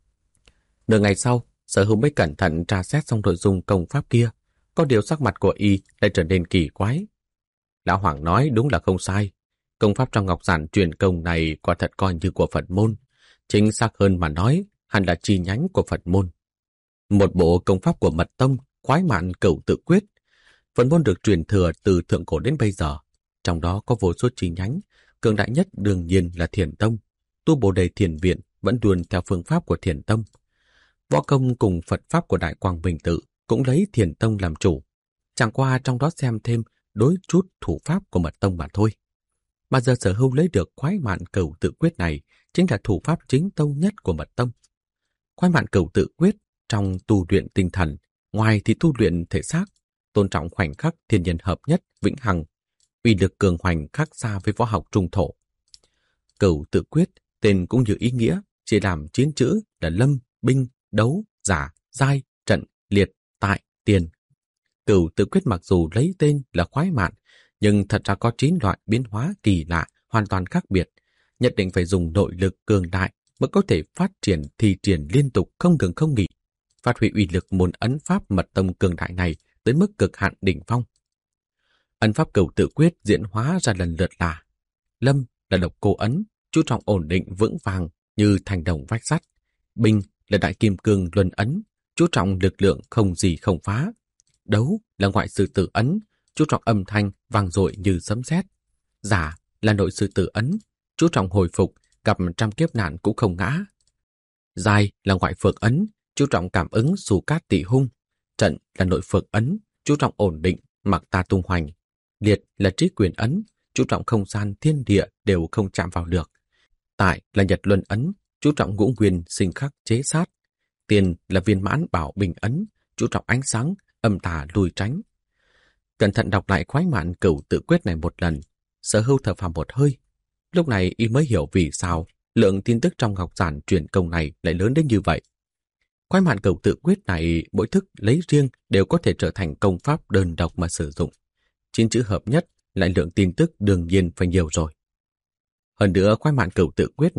Nửa ngày sau, Sở Hưu mới cẩn thận tra xét xong nội dung công pháp kia, có điều sắc mặt của y lại trở nên kỳ quái. Lão Hoàng nói đúng là không sai. Công pháp trong ngọc giản truyền công này quả thật coi như của Phật môn. Chính xác hơn mà nói, hẳn là chi nhánh của Phật môn. Một bộ công pháp của Mật Tông, Khoái Mạn Cửu Tự Quyết. Phật môn được truyền thừa từ thượng cổ đến bây giờ. Trong đó có vô số chi nhánh, cường đại nhất đương nhiên là Thiền Tông. Tu Bồ Đề Thiền Viện vẫn luôn theo phương pháp của Thiền Tông. Võ công cùng Phật pháp của Đại Quang Bình Tự cũng lấy Thiền Tông làm chủ. Chẳng qua trong đó xem thêm đối chút thủ pháp của Mật Tông mà thôi. Mà giờ Sở Hưu lấy được Khoái Mạn Cửu Tự Quyết này chính là thủ pháp chính tông nhất của Mật Tông. Khoái Mạn Cửu Tự Quyết trong tu luyện tinh thần, ngoài thì tu luyện thể xác, tôn trọng khoảnh khắc thiên nhân hợp nhất, vĩnh hằng, uy lực cường hoành khác xa với võ học trung thổ. Cửu Tự Quyết tên cũng như ý nghĩa, chỉ làm 9 chữ là lâm, binh, đấu, giả, giai, trận, liệt, tại, tiền. Cửu Tự Quyết mặc dù lấy tên là khoái mạn, nhưng thật ra có 9 loại biến hóa kỳ lạ, hoàn toàn khác biệt. Nhất định phải dùng nội lực cường đại mới có thể phát triển thi triển liên tục không ngừng không nghỉ, phát huy uy lực môn ấn pháp Mật Tông cường đại này tới mức cực hạn đỉnh phong. Ấn pháp Cửu Tự Quyết diễn hóa ra lần lượt là: lâm là độc cô ấn, chú trọng ổn định vững vàng như thành đồng vách sắt; binh là đại kim cương luân ấn, chú trọng lực lượng không gì không phá; đấu là ngoại sư tử ấn, chú trọng âm thanh vang dội như sấm sét; giả là nội sư tử ấn, chú trọng hồi phục, gặp trăm kiếp nạn cũng không ngã; giai là ngoại phược ấn, chú trọng cảm ứng xù cát tị hung; trận là nội phược ấn, chú trọng ổn định mặc ta tung hoành; liệt là trí quyền ấn, chú trọng không gian thiên địa đều không chạm vào được; tại là nhật luân ấn, chú trọng ngũ nguyên sinh khắc chế sát; tiền là viên mãn bảo bình ấn, chú trọng ánh sáng âm tà lùi tránh. Cẩn thận đọc lại Khoái Mạn Cửu Tự Quyết này một lần, Sở Hưu thở phào một hơi. Lúc này y mới hiểu vì sao lượng tin tức trong ngọc giản truyền công này lại lớn đến như vậy. Khoái Mạn Cửu Tự Quyết này mỗi thức lấy riêng đều có thể trở thành công pháp đơn độc mà sử dụng. 9 chữ hợp nhất lại lượng tin tức đương nhiên phải nhiều rồi. Hơn nữa Khoái Mạn Cửu Tự Quyết này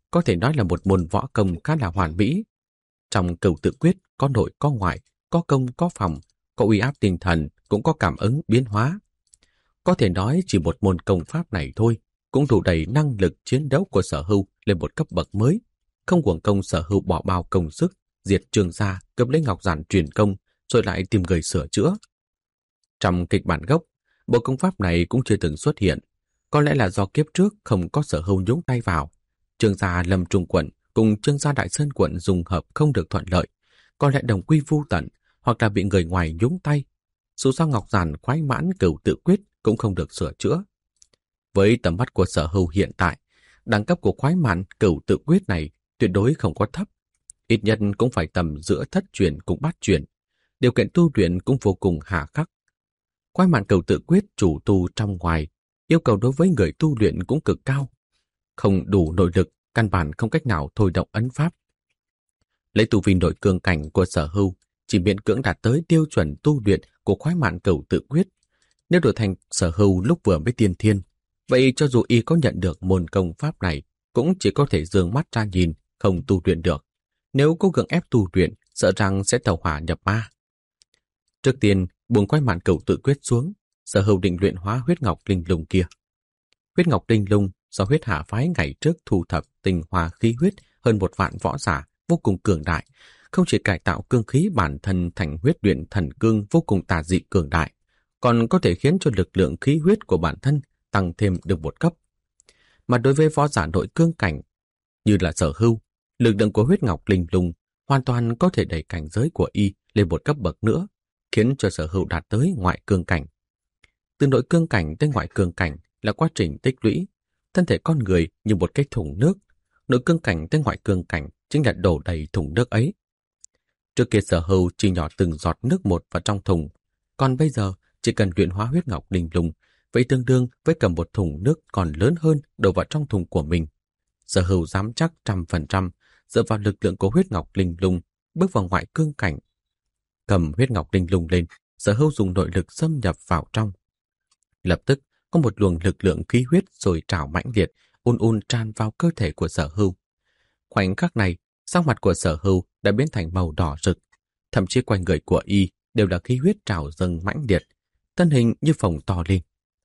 có thể nói là một môn võ công khá là hoàn mỹ. Trong Cửu Tự Quyết có nội có ngoại, có công có phòng, có uy áp tinh thần, cũng có cảm ứng biến hóa. Có thể nói chỉ một môn công pháp này thôi cũng đủ đẩy năng lực chiến đấu của Sở Hưu lên một cấp bậc mới. Không uổng công Sở Hưu bỏ bao công sức, diệt Trương gia, cướp lấy ngọc giản truyền công, rồi lại tìm người sửa chữa. Trong kịch bản gốc, bộ công pháp này cũng chưa từng xuất hiện. Có lẽ là do kiếp trước không có Sở Hưu nhúng tay vào. Trương gia Lâm Trung quận cùng Trương gia Đại Sơn quận dùng hợp không được thuận lợi, có lẽ đồng quy vu tận, hoặc là bị người ngoài nhúng tay. Dù sao ngọc giản khoái mãn Cửu Tự Quyết cũng không được sửa chữa. Với tầm mắt của Sở Hưu hiện tại, đẳng cấp của khoái mãn Cửu Tự Quyết này tuyệt đối không có thấp. Ít nhất cũng phải tầm giữa thất truyền cùng bát truyền. Điều kiện tu luyện cũng vô cùng hà khắc. Khoái mãn Cửu Tự Quyết chủ tu trong ngoài, yêu cầu đối với người tu luyện cũng cực cao. Không đủ nội lực, căn bản không cách nào thôi động ấn pháp. Lấy tu vi nội cương cảnh của Sở Hưu, chỉ miễn cưỡng đạt tới tiêu chuẩn tu luyện của khoái mãn Cửu Tự Quyết. Nếu đổi thành Sở Hưu lúc vừa mới tiên thiên, vậy cho dù y có nhận được môn công pháp này, cũng chỉ có thể dương mắt ra nhìn, không tu luyện được. Nếu cố gắng ép tu luyện, sợ rằng sẽ tẩu hỏa nhập ma. Trước tiên, buông khoái mãn Cửu Tự Quyết xuống, Sở Hưu định luyện hóa huyết ngọc linh lung kia. Huyết ngọc linh lung do huyết hạ phái ngày trước thu thập tinh hoa khí huyết hơn 1 vạn võ giả vô cùng cường đại, không chỉ cải tạo cương khí bản thân thành huyết luyện thần cương vô cùng tà dị cường đại, còn có thể khiến cho lực lượng khí huyết của bản thân tăng thêm được 1 cấp. Mà đối với võ giả nội cương cảnh như là Sở Hưu, lực lượng của huyết ngọc linh lung hoàn toàn có thể đẩy cảnh giới của y lên 1 cấp bậc nữa, khiến cho Sở Hưu đạt tới ngoại cương cảnh. Từ nội cương cảnh tới ngoại cương cảnh là quá trình tích lũy. Thân thể con người như một cái thùng nước, nội cương cảnh tới ngoại cương cảnh chính là đổ đầy thùng nước ấy. Trước kia Sở Hưu chỉ nhỏ từng giọt nước một vào trong thùng, còn bây giờ chỉ cần luyện hóa huyết ngọc linh lung, vậy tương đương với cầm một thùng nước còn lớn hơn đổ vào trong thùng của mình. Sở Hưu dám chắc 100% dựa vào lực lượng của huyết ngọc linh lung bước vào ngoại cương cảnh. Cầm huyết ngọc linh lung lên, Sở Hưu dùng nội lực xâm nhập vào trong. Lập tức có một luồng lực lượng khí huyết sôi trào mãnh liệt, ùn tràn vào cơ thể của Sở Hưu. Khoảnh khắc này, sắc mặt của Sở Hưu đã biến thành màu đỏ rực, thậm chí quanh người của y đều là khí huyết trào dâng mãnh liệt, thân hình như phồng to lên.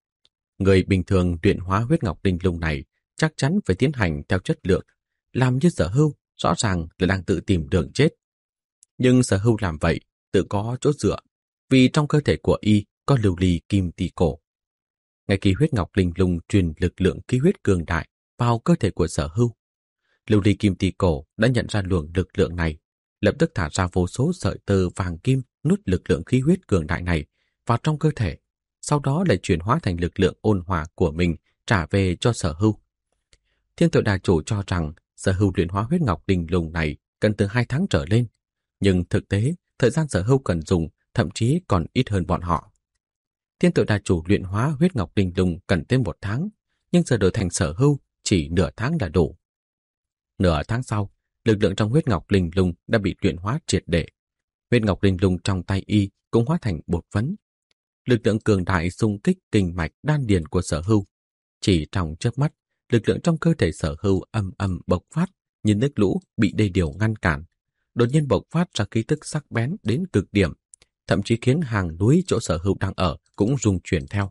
Người bình thường luyện hóa huyết ngọc linh lung này chắc chắn phải tiến hành theo chất lượng, làm như Sở Hưu rõ ràng là đang tự tìm đường chết. Nhưng Sở Hưu làm vậy tự có chỗ dựa, vì trong cơ thể của y có lưu ly kim ti cổ. Ngay khi huyết ngọc linh lung truyền lực lượng khí huyết cường đại vào cơ thể của Sở Hưu, lưu ly kim ti cổ đã nhận ra luồng lực lượng này, lập tức thả ra vô số sợi tơ vàng kim nuốt lực lượng khí huyết cường đại này vào trong cơ thể, sau đó lại chuyển hóa thành lực lượng ôn hòa của mình trả về cho Sở Hưu. Thiên Tội Đà Chủ cho rằng Sở Hưu luyện hóa huyết ngọc linh lung này cần từ 2 tháng trở lên, nhưng thực tế thời gian Sở Hưu cần dùng thậm chí còn ít hơn bọn họ. Thiên Tội Đà Chủ luyện hóa huyết ngọc linh lung cần thêm 1 tháng, nhưng giờ đổi thành Sở Hưu chỉ nửa tháng là đủ. Nửa tháng sau, lực lượng trong huyết ngọc linh lung đã bị luyện hóa triệt để. Huyết ngọc linh lung trong tay y cũng hóa thành bột phấn. Lực lượng cường đại xung kích kinh mạch đan điền của Sở Hưu. Chỉ trong chớp mắt, lực lượng trong cơ thể Sở Hưu ầm ầm bộc phát, như nước lũ bị đê điều ngăn cản, đột nhiên bộc phát ra khí tức sắc bén đến cực điểm, thậm chí khiến hàng núi chỗ Sở Hưu đang ở cũng rung chuyển theo.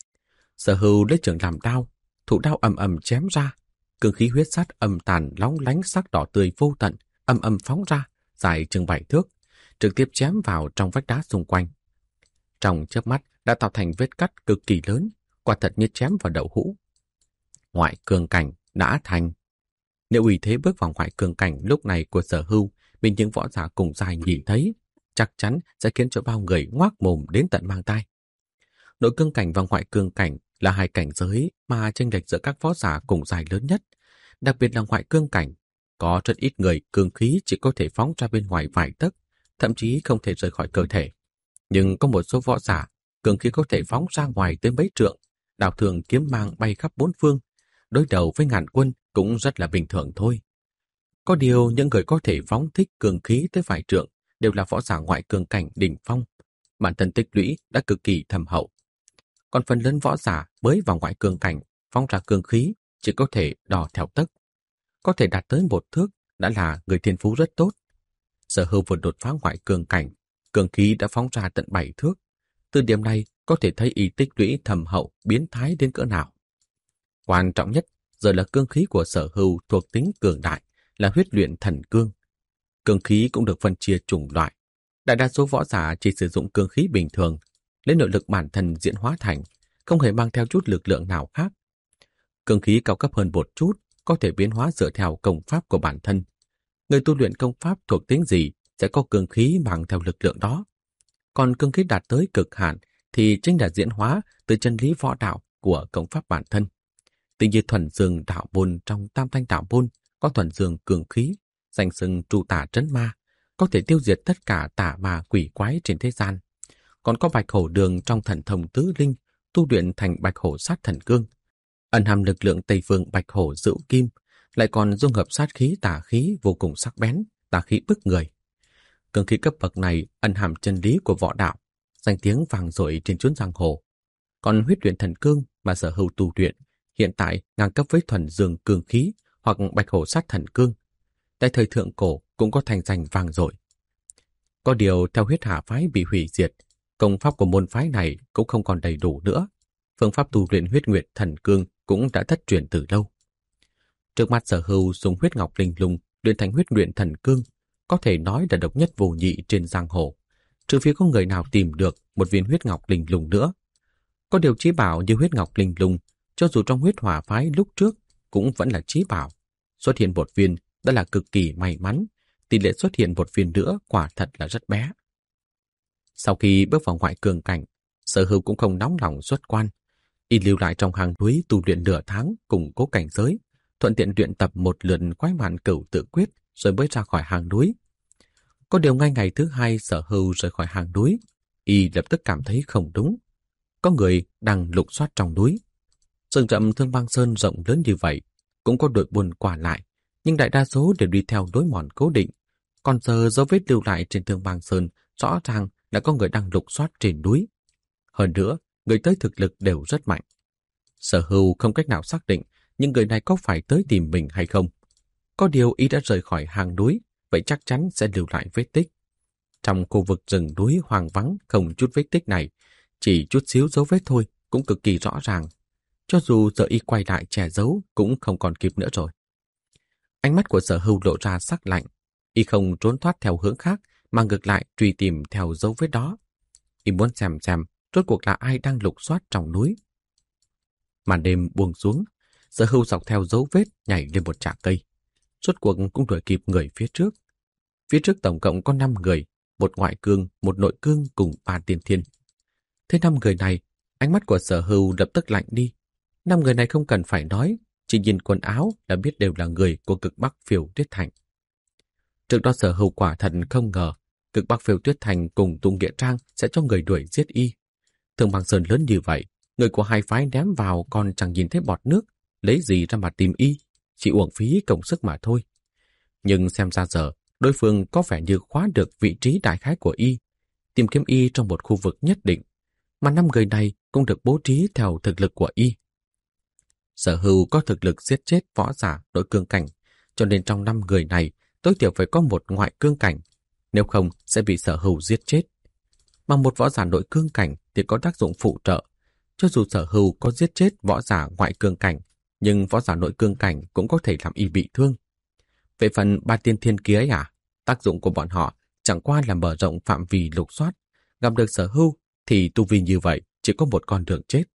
Sở Hưu lấy trường làm đao, thủ đao ầm ầm chém ra, cương khí huyết sát âm tàn lóng lánh sắc đỏ tươi vô tận, ầm ầm phóng ra, dài chừng 7 thước, trực tiếp chém vào trong vách đá xung quanh. Trong chớp mắt đã tạo thành vết cắt cực kỳ lớn, quả thật như chém vào đậu hũ. Ngoại cương cảnh đã thành. Nếu uy thế bước vào ngoại cương cảnh lúc này của Sở Hưu bị những võ giả cùng giai nhìn thấy, chắc chắn sẽ khiến cho bao người ngoác mồm đến tận mang tai. Nội cương cảnh và ngoại cương cảnh là 2 cảnh giới mà chênh lệch giữa các võ giả cùng giai lớn nhất. Đặc biệt là ngoại cương cảnh, có rất ít người cương khí chỉ có thể phóng ra bên ngoài vài tấc, thậm chí không thể rời khỏi cơ thể. Nhưng có một số võ giả, cương khí có thể phóng ra ngoài tới mấy trượng, đao thương kiếm mang bay khắp 4 phương, đối đầu với ngàn quân cũng rất là bình thường thôi. Có điều những người có thể phóng thích cương khí tới vài trượng đều là võ giả ngoại cương cảnh đỉnh phong, bản thân tích lũy đã cực kỳ thâm hậu. Còn phần lớn võ giả mới vào ngoại cương cảnh phóng ra cương khí chỉ có thể đo theo tấc. có thể đạt tới 1 thước đã là người thiên phú rất tốt. Sở Hưu vừa đột phá ngoại cương cảnh, cương khí đã phóng ra tận 7 thước. Từ điểm này có thể thấy y tích lũy thầm hậu biến thái đến cỡ nào. Quan trọng nhất giờ là cương khí của Sở Hưu thuộc tính cường đại, là huyết luyện thần cương. Cương khí cũng được phân chia chủng loại. Đại đa số võ giả chỉ sử dụng cương khí bình thường, lấy nội lực bản thân diễn hóa thành, không hề mang theo chút lực lượng nào khác. Cương khí cao cấp hơn một chút, có thể biến hóa dựa theo công pháp của bản thân. Người tu luyện công pháp thuộc tính gì sẽ có cương khí mang theo lực lượng đó. Còn cương khí đạt tới cực hạn thì chính là diễn hóa từ chân lý võ đạo của công pháp bản thân. Tuy như thuần dương đạo môn trong Tam Thanh đạo môn có thuần dương cương khí, danh xưng trụ tả trấn ma, có thể tiêu diệt tất cả tà ma quỷ quái trên thế gian. Còn có bạch hổ đường trong thần thông tứ linh, tu luyện thành bạch hổ sát thần cương, ẩn hàm lực lượng Tây Phương bạch hổ dữ kim, lại còn dung hợp sát khí tà khí vô cùng sắc bén, tà khí bức người. Cương khí cấp bậc này ẩn hàm chân lý của võ đạo, danh tiếng vang dội trên chốn giang hồ. Còn huyết luyện thần cương mà Sở Hưu tu luyện hiện tại ngang cấp với thuần dương cương khí hoặc bạch hổ sát thần cương. Tại thời thượng cổ cũng có thành danh vang dội. Có điều theo huyết hà phái bị hủy diệt, công pháp của môn phái này cũng không còn đầy đủ nữa. Phương pháp tu luyện huyết nguyệt thần cương cũng đã thất truyền từ lâu. Trước mắt Sở Hưu dùng huyết ngọc linh lung luyện thành huyết luyện thần cương, có thể nói là độc nhất vô nhị trên giang hồ, trừ phi có người nào tìm được một viên huyết ngọc linh lung nữa. Có điều chí bảo như huyết ngọc linh lung, cho dù trong huyết hỏa phái lúc trước cũng vẫn là chí bảo. Xuất hiện một viên đã là cực kỳ may mắn, tỷ lệ xuất hiện một viên nữa quả thật là rất bé. Sau khi bước vào ngoại cường cảnh, Sở Hưu cũng không nóng lòng xuất quan. Y lưu lại trong hang núi tu luyện nửa tháng củng cố cảnh giới, thuận tiện luyện tập một lượt quái mạn cửu tự quyết rồi mới ra khỏi hang núi. Có điều ngay ngày thứ 2 Sở Hưu rời khỏi hang núi, Y lập tức cảm thấy không đúng. Có người đang lục soát trong núi. Rừng rậm Thương Bang Sơn rộng lớn như vậy, cũng có đội buôn qua lại, nhưng đại đa số đều đi theo lối mòn cố định. Còn giờ dấu vết lưu lại trên Thương Bang Sơn rõ ràng là có người đang lục soát trên núi. Hơn nữa, người tới thực lực đều rất mạnh. Sở Hưu không cách nào xác định những người này có phải tới tìm mình hay không. Có điều Y đã rời khỏi hang núi, vậy chắc chắn sẽ lưu lại vết tích. Trong khu vực rừng núi hoang vắng không chút vết tích này, chỉ chút xíu dấu vết thôi cũng cực kỳ rõ ràng. Cho dù giờ Y quay lại che giấu cũng không còn kịp nữa rồi. Ánh mắt của Sở Hưu lộ ra sắc lạnh. Y không trốn thoát theo hướng khác mà ngược lại truy tìm theo dấu vết đó. Y muốn xem rốt cuộc là ai đang lục soát trong núi. Màn đêm buông xuống, Sở Hưu dọc theo dấu vết nhảy lên một chạc cây. Rốt cuộc cũng đuổi kịp người phía trước. Phía trước tổng cộng có 5 người, một ngoại cương, một nội cương cùng 3 tiên thiên. Thế 5 người này, ánh mắt của Sở Hưu lập tức lạnh đi. 5 người này không cần phải nói, chỉ nhìn quần áo là biết đều là người của Cực Bắc Phiêu Tuyết Thành. Trước đó Sở Hưu quả thật không ngờ Cực Bắc Phiêu Tuyết Thành cùng Tung Nghĩa Trang sẽ cho người đuổi giết Y. Thương Bang Sơn lớn như vậy, người của hai phái ném vào còn chẳng nhìn thấy bọt nước, lấy gì ra mà tìm Y, chỉ uổng phí công sức mà thôi. Nhưng xem ra giờ, đối phương có vẻ như khóa được vị trí đại khái của Y, tìm kiếm Y trong một khu vực nhất định, mà 5 người này cũng được bố trí theo thực lực của Y. Sở Hưu có thực lực giết chết võ giả nội cương cảnh, cho nên trong 5 người này tối thiểu phải có một ngoại cương cảnh, nếu không sẽ bị Sở Hưu giết chết. Mà một võ giả nội cương cảnh thì có tác dụng phụ trợ. Cho dù Sở Hưu có giết chết võ giả ngoại cương cảnh, nhưng võ giả nội cương cảnh cũng có thể làm Y bị thương. Về phần 3 tiên thiên kia ấy tác dụng của bọn họ chẳng qua là mở rộng phạm vi lục soát. Gặp được Sở Hưu thì tu vi như vậy chỉ có một con đường chết.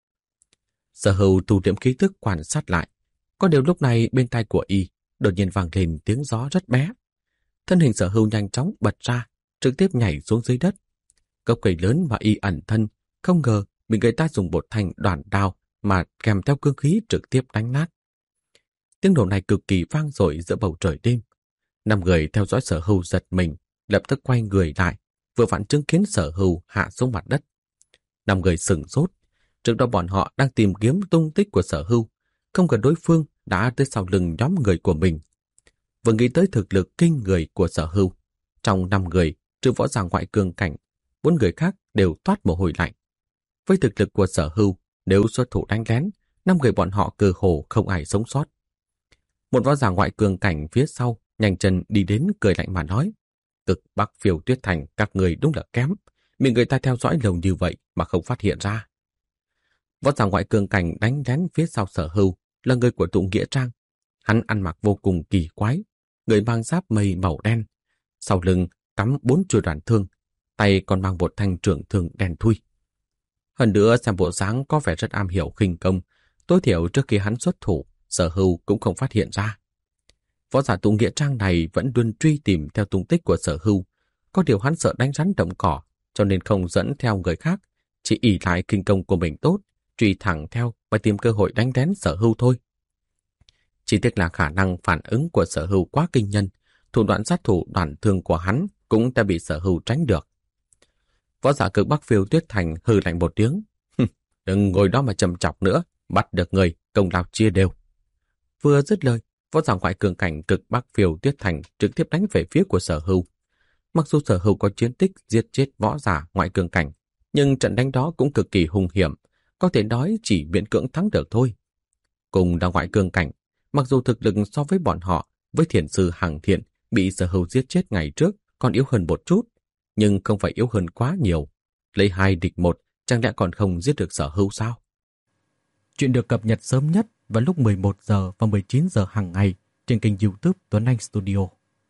Sở Hưu thu liễm khí tức quan sát lại. Có điều lúc này bên tai của Y đột nhiên vang lên tiếng gió rất bé. Thân hình Sở Hưu nhanh chóng bật ra, trực tiếp nhảy xuống dưới đất. Gốc cây lớn mà Y ẩn thân, không ngờ bị người ta dùng một thanh đoản đao mà kèm theo cương khí trực tiếp đánh nát. Tiếng nổ này cực kỳ vang dội giữa bầu trời đêm. 5 người theo dõi Sở Hưu giật mình, lập tức quay người lại, vừa vặn chứng kiến Sở Hưu hạ xuống mặt đất. 5 người sửng sốt. Trước đó bọn họ đang tìm kiếm tung tích của Sở Hưu, không ngờ đối phương đã tới sau lưng nhóm người của mình. Vừa nghĩ tới thực lực kinh người của Sở Hưu, trong 5 người trừ võ giả ngoại cương cảnh, 4 người khác đều toát mồ hôi lạnh. Với thực lực của Sở Hưu, nếu xuất thủ đánh lén, 5 người bọn họ cơ hồ không ai sống sót. Một võ giả ngoại cường cảnh phía sau nhanh chân đi đến cười lạnh mà nói: Cực Bắc Phiêu Tuyết Thành các người đúng là kém, bị người ta theo dõi lâu như vậy mà không phát hiện ra. Võ giả ngoại cường cảnh đánh lén phía sau Sở Hưu là người của tụ nghĩa trang. Hắn ăn mặc vô cùng kỳ quái, người mang giáp mây màu đen, sau lưng cắm 4 chuôi đoàn thương, tay còn mang một thanh trường thương đen thui. Hơn nữa xem bộ dáng có vẻ rất am hiểu khinh công, tối thiểu trước khi hắn xuất thủ, Sở Hưu cũng không phát hiện ra. Võ giả tụ nghĩa trang này vẫn luôn truy tìm theo tung tích của Sở Hưu, có điều hắn sợ đánh rắn động cỏ, cho nên không dẫn theo người khác, chỉ ỷ lại khinh công của mình tốt, truy thẳng theo và tìm cơ hội đánh lén Sở Hưu thôi. Chỉ tiếc là khả năng phản ứng của Sở Hưu quá kinh nhân, thủ đoạn sát thủ đoàn thương của hắn cũng đã bị Sở Hưu tránh được. Võ giả Cực Bắc Phiêu Tuyết Thành hừ lạnh một tiếng: Đừng ngồi đó mà chầm chọc nữa, bắt được người, công lao chia đều. Vừa dứt lời, võ giả ngoại cường cảnh Cực Bắc Phiêu Tuyết Thành trực tiếp đánh về phía của Sở Hưu. Mặc dù Sở Hưu có chiến tích giết chết võ giả ngoại cường cảnh, nhưng trận đánh đó cũng cực kỳ hung hiểm, có thể nói chỉ miễn cưỡng thắng được thôi. Cùng là ngoại cường cảnh, mặc dù thực lực so với bọn họ, với thiền sư Hằng Thiện bị Sở Hưu giết chết ngày trước còn yếu hơn một chút, nhưng không phải yếu hơn quá nhiều. Lấy 2 địch 1, chẳng lẽ còn không giết được Sở Hưu sao? Chuyện được cập nhật sớm nhất vào lúc 11 giờ và 19 giờ hàng ngày trên kênh YouTube Tuấn Anh Studio.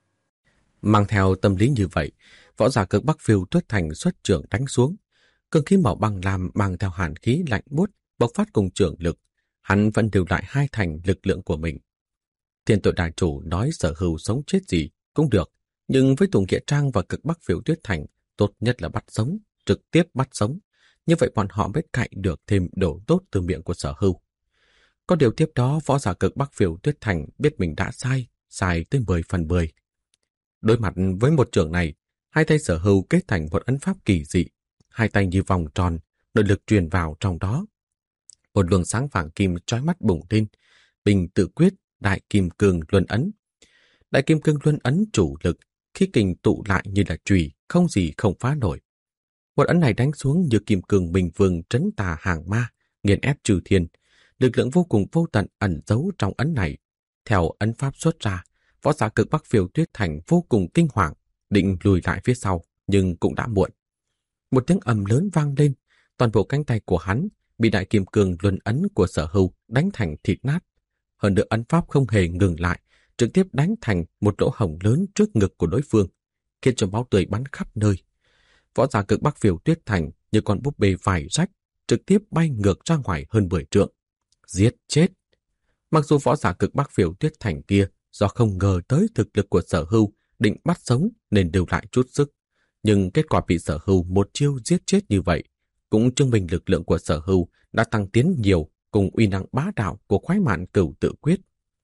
Mang theo tâm lý như vậy, võ giả Cực Bắc Phiêu Tuyết Thành xuất trưởng đánh xuống. Cương khí màu băng lam mang theo hàn khí lạnh buốt bộc phát cùng trưởng lực, hắn vẫn điều lại 2 thành lực lượng của mình. Thiên Tội Đại Chủ nói Sở Hưu sống chết gì cũng được, nhưng với Tùng Nghĩa Trang và Cực Bắc Phiêu Tuyết Thành, tốt nhất là bắt sống, trực tiếp bắt sống. Như vậy bọn họ mới cạy được thêm đồ tốt từ miệng của Sở Hưu. Có điều tiếp đó, võ giả Cực Bắc Phiêu Tuyết Thành biết mình đã sai tới 10/10. Đối mặt với một trường này, 2 tay Sở Hưu kết thành một ấn pháp kỳ dị, 2 tay như vòng tròn, nội lực truyền vào trong đó. Một luồng sáng vàng kim chói mắt bùng lên, Bình Tự Quyết, Đại Kim Cương Luân Ấn. Đại Kim Cương Luân Ấn chủ lực, khí kình tụ lại như là chùy, không gì không phá nổi. Một ấn này đánh xuống như kim cương bình vương trấn tà hàng ma, nghiền ép trừ thiên. Lực lượng vô cùng vô tận ẩn giấu trong ấn này. Theo ấn pháp xuất ra, võ giả Cực Bắc Phiêu Tuyết Thành vô cùng kinh hoàng, định lùi lại phía sau, nhưng cũng đã muộn. Một tiếng ầm lớn vang lên, toàn bộ cánh tay của hắn bị Đại Kim Cương Luân Ấn của Sở Hưu đánh thành thịt nát. Hơn nữa ấn pháp không hề ngừng lại, trực tiếp đánh thành một lỗ hổng lớn trước ngực của đối phương, khiến cho máu tươi bắn khắp nơi. Võ giả Cực Bắc Phiêu Tuyết Thành như con búp bê vải rách, trực tiếp bay ngược ra ngoài hơn 10 trượng. Giết chết! Mặc dù võ giả Cực Bắc Phiêu Tuyết Thành kia do không ngờ tới thực lực của Sở Hưu định bắt sống nên đều lại chút sức, nhưng kết quả bị Sở Hưu một chiêu giết chết như vậy cũng chứng minh lực lượng của Sở Hưu đã tăng tiến nhiều cùng uy năng bá đạo của khoái mạn Cửu Tự Quyết.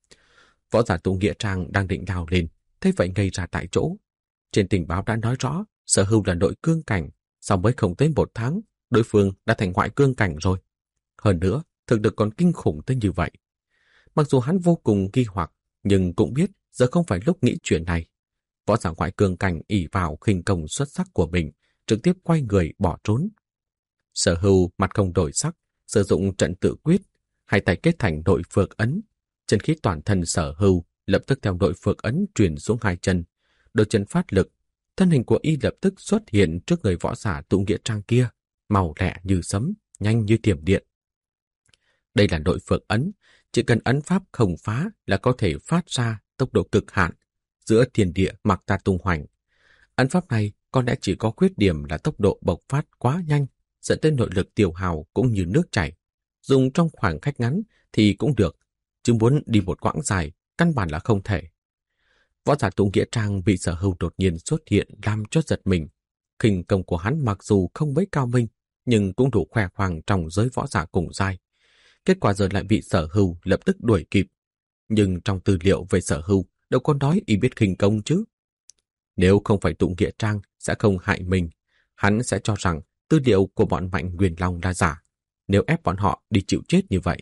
Võ giả Tụ Nghĩa Trang đang định đào lên, thế vậy ngây ra tại chỗ. Trên tình báo đã nói rõ Sở Hưu là nội cương cảnh, sau mới không tới 1 tháng, đối phương đã thành ngoại cương cảnh rồi. Hơn nữa, thực lực còn kinh khủng tới như vậy. Mặc dù hắn vô cùng nghi hoặc, nhưng cũng biết giờ không phải lúc nghĩ chuyện này. Võ giả ngoại cương cảnh ỷ vào khinh công xuất sắc của mình, trực tiếp quay người bỏ trốn. Sở Hưu mặt không đổi sắc, sử dụng trận tự quyết, 2 tay kết thành nội phược ấn. Chân khí toàn thân Sở Hưu lập tức theo nội phược ấn truyền xuống 2 chân, đôi chân phát lực, thân hình của y lập tức xuất hiện trước người võ giả Tụ Nghĩa Trang kia, màu lẹ như sấm, nhanh như thiểm điện. Đây là nội phược ấn, chỉ cần ấn pháp không phá là có thể phát ra tốc độ cực hạn, giữa thiên địa mặc ta tung hoành. Ấn pháp này có lẽ chỉ có khuyết điểm là tốc độ bộc phát quá nhanh, dẫn tới nội lực tiêu hao cũng như nước chảy. Dùng trong khoảng cách ngắn thì cũng được, chứ muốn đi một quãng dài, căn bản là không thể. Võ giả Tụ Nghĩa Trang bị Sở Hưu đột nhiên xuất hiện làm cho giật mình. Khinh công của hắn mặc dù không mấy cao minh, nhưng cũng đủ khoe khoang trong giới võ giả cùng giai. Kết quả giờ lại bị Sở Hưu lập tức đuổi kịp. Nhưng trong tư liệu về Sở Hưu đâu có nói y biết khinh công chứ. Nếu không phải Tụ Nghĩa Trang sẽ không hại mình, hắn sẽ cho rằng tư liệu của bọn Mạnh Nguyên Long là giả, nếu ép bọn họ đi chịu chết như vậy.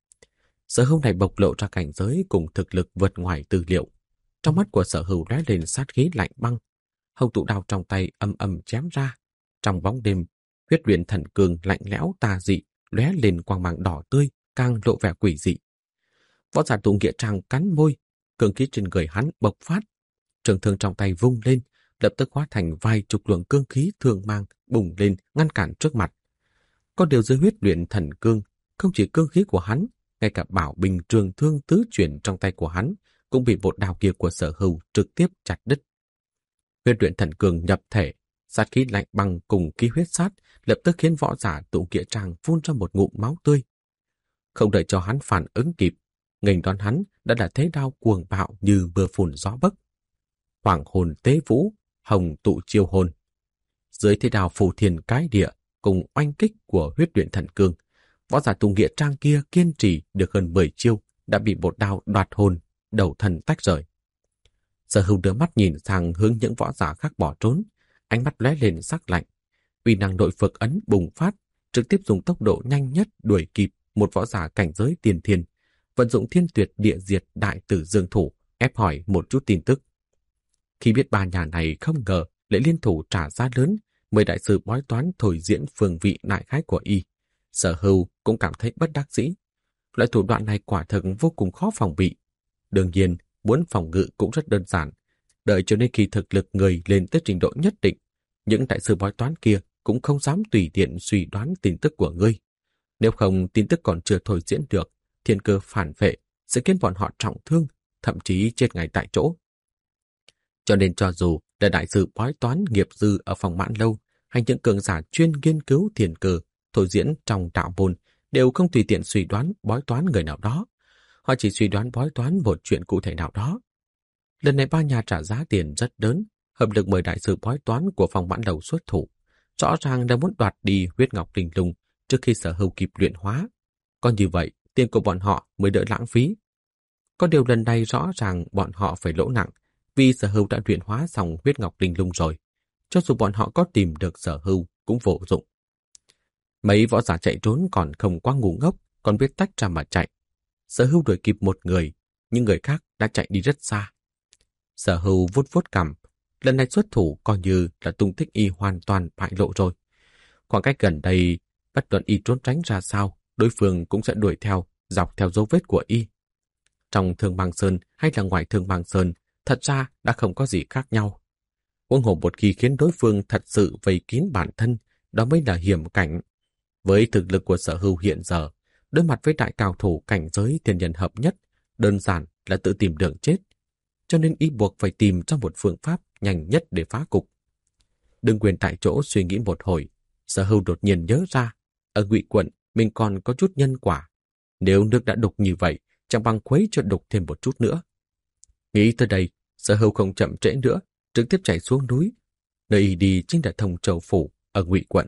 Sở Hưu này bộc lộ ra cảnh giới cùng thực lực vượt ngoài tư liệu. Trong mắt của Sở Hưu lóe lên sát khí lạnh băng, hồng tụ đao trong tay âm âm chém ra. Trong bóng đêm, huyết luyện thần cương lạnh lẽo tà dị lóe lên quang mang đỏ tươi, càng lộ vẻ quỷ dị. Võ giả Tụ Nghĩa Trang cắn môi, cương khí trên người hắn bộc phát. Trường thương trong tay vung lên, lập tức hóa thành vài chục luồng cương khí thương mang bùng lên ngăn cản trước mặt. Có điều dưới huyết luyện thần cương, không chỉ cương khí của hắn, ngay cả bảo bình trường thương tứ chuyển trong tay của hắn cũng bị một đao kia của Sở Hưu trực tiếp chặt đứt. Huyết luyện thần cương nhập thể, sát khí lạnh băng cùng khí huyết sát lập tức khiến võ giả tụ nghĩa trang phun ra một ngụm máu tươi. Không đợi cho hắn phản ứng kịp, nghênh đón hắn đã là thế đao cuồng bạo như mưa phùn gió bấc. Hoàng hồn tế vũ, hồng tụ chiêu hồn. Dưới thế đao phù thiền cái địa cùng oanh kích của huyết luyện thần cương, võ giả tụ nghĩa trang kia kiên trì được hơn 10 chiêu đã bị một đao đoạt hồn, đầu thần tách rời. Sở Hưu đưa mắt nhìn sang hướng những võ giả khác bỏ trốn, ánh mắt lóe lên sắc lạnh. Uy năng nội phược ấn bùng phát, trực tiếp dùng tốc độ nhanh nhất đuổi kịp một võ giả cảnh giới tiền thiên, vận dụng thiên tuyệt địa diệt đại tử dương thủ, ép hỏi một chút tin tức. Khi biết ba nhà này không ngờ lại liên thủ trả giá lớn, mời đại sư bói toán thổi diễn phương vị đại khái của y, Sở Hưu cũng cảm thấy bất đắc dĩ. Loại thủ đoạn này quả thực vô cùng khó phòng bị. Đương nhiên, muốn phòng ngự cũng rất đơn giản. Đợi cho đến khi thực lực người lên tới trình độ nhất định, những đại sư bói toán kia cũng không dám tùy tiện suy đoán tin tức của ngươi. Nếu không, tin tức còn chưa thôi diễn được, thiên cơ phản vệ sẽ khiến bọn họ trọng thương, thậm chí chết ngay tại chỗ. Cho nên cho dù là đại sư bói toán nghiệp dư ở phòng Mãn Lâu hay những cường giả chuyên nghiên cứu thiên cơ, thôi diễn trong đạo môn đều không tùy tiện suy đoán bói toán người nào đó. Họ chỉ suy đoán bói toán một chuyện cụ thể nào đó. Lần này ba nhà trả giá tiền rất lớn, hợp lực mời đại sư bói toán của phòng Mãn Lâu xuất thủ. Rõ ràng đã muốn đoạt đi huyết ngọc linh lung trước khi Sở Hưu kịp luyện hóa. Còn như vậy, tiền của bọn họ mới đỡ lãng phí. Có điều lần này rõ ràng bọn họ phải lỗ nặng, vì Sở Hưu đã luyện hóa xong huyết ngọc linh lung rồi. Cho dù bọn họ có tìm được Sở Hưu cũng vô dụng. Mấy võ giả chạy trốn còn không quá ngu ngốc, còn biết tách ra mà chạy. Sở Hưu đuổi kịp một người, nhưng người khác đã chạy đi rất xa. Sở Hưu vuốt vuốt cằm, lần này xuất thủ coi như là tung tích y hoàn toàn bại lộ rồi. Khoảng cách gần đây, bất luận y trốn tránh ra sao, đối phương cũng sẽ đuổi theo, dọc theo dấu vết của y. Trong Thương Bang Sơn hay là ngoài Thương Bang Sơn, thật ra đã không có gì khác nhau. Huống hồ một khi khiến đối phương thật sự vây kín bản thân, đó mới là hiểm cảnh. Với thực lực của Sở Hưu hiện giờ, đối mặt với đại cao thủ cảnh giới thiên nhân hợp nhất, đơn giản là tự tìm đường chết. Cho nên y buộc phải tìm ra một phương pháp nhanh nhất để phá cục. Đừng quên tại chỗ suy nghĩ một hồi, Sở Hưu đột nhiên nhớ ra, ở Ngụy quận mình còn có chút nhân quả. Nếu nước đã đục như vậy, chẳng bằng khuấy cho đục thêm một chút nữa. Nghĩ tới đây, Sở Hưu không chậm trễ nữa, trực tiếp chạy xuống núi. Nơi y đi chính là Thông Châu Phủ ở Ngụy quận.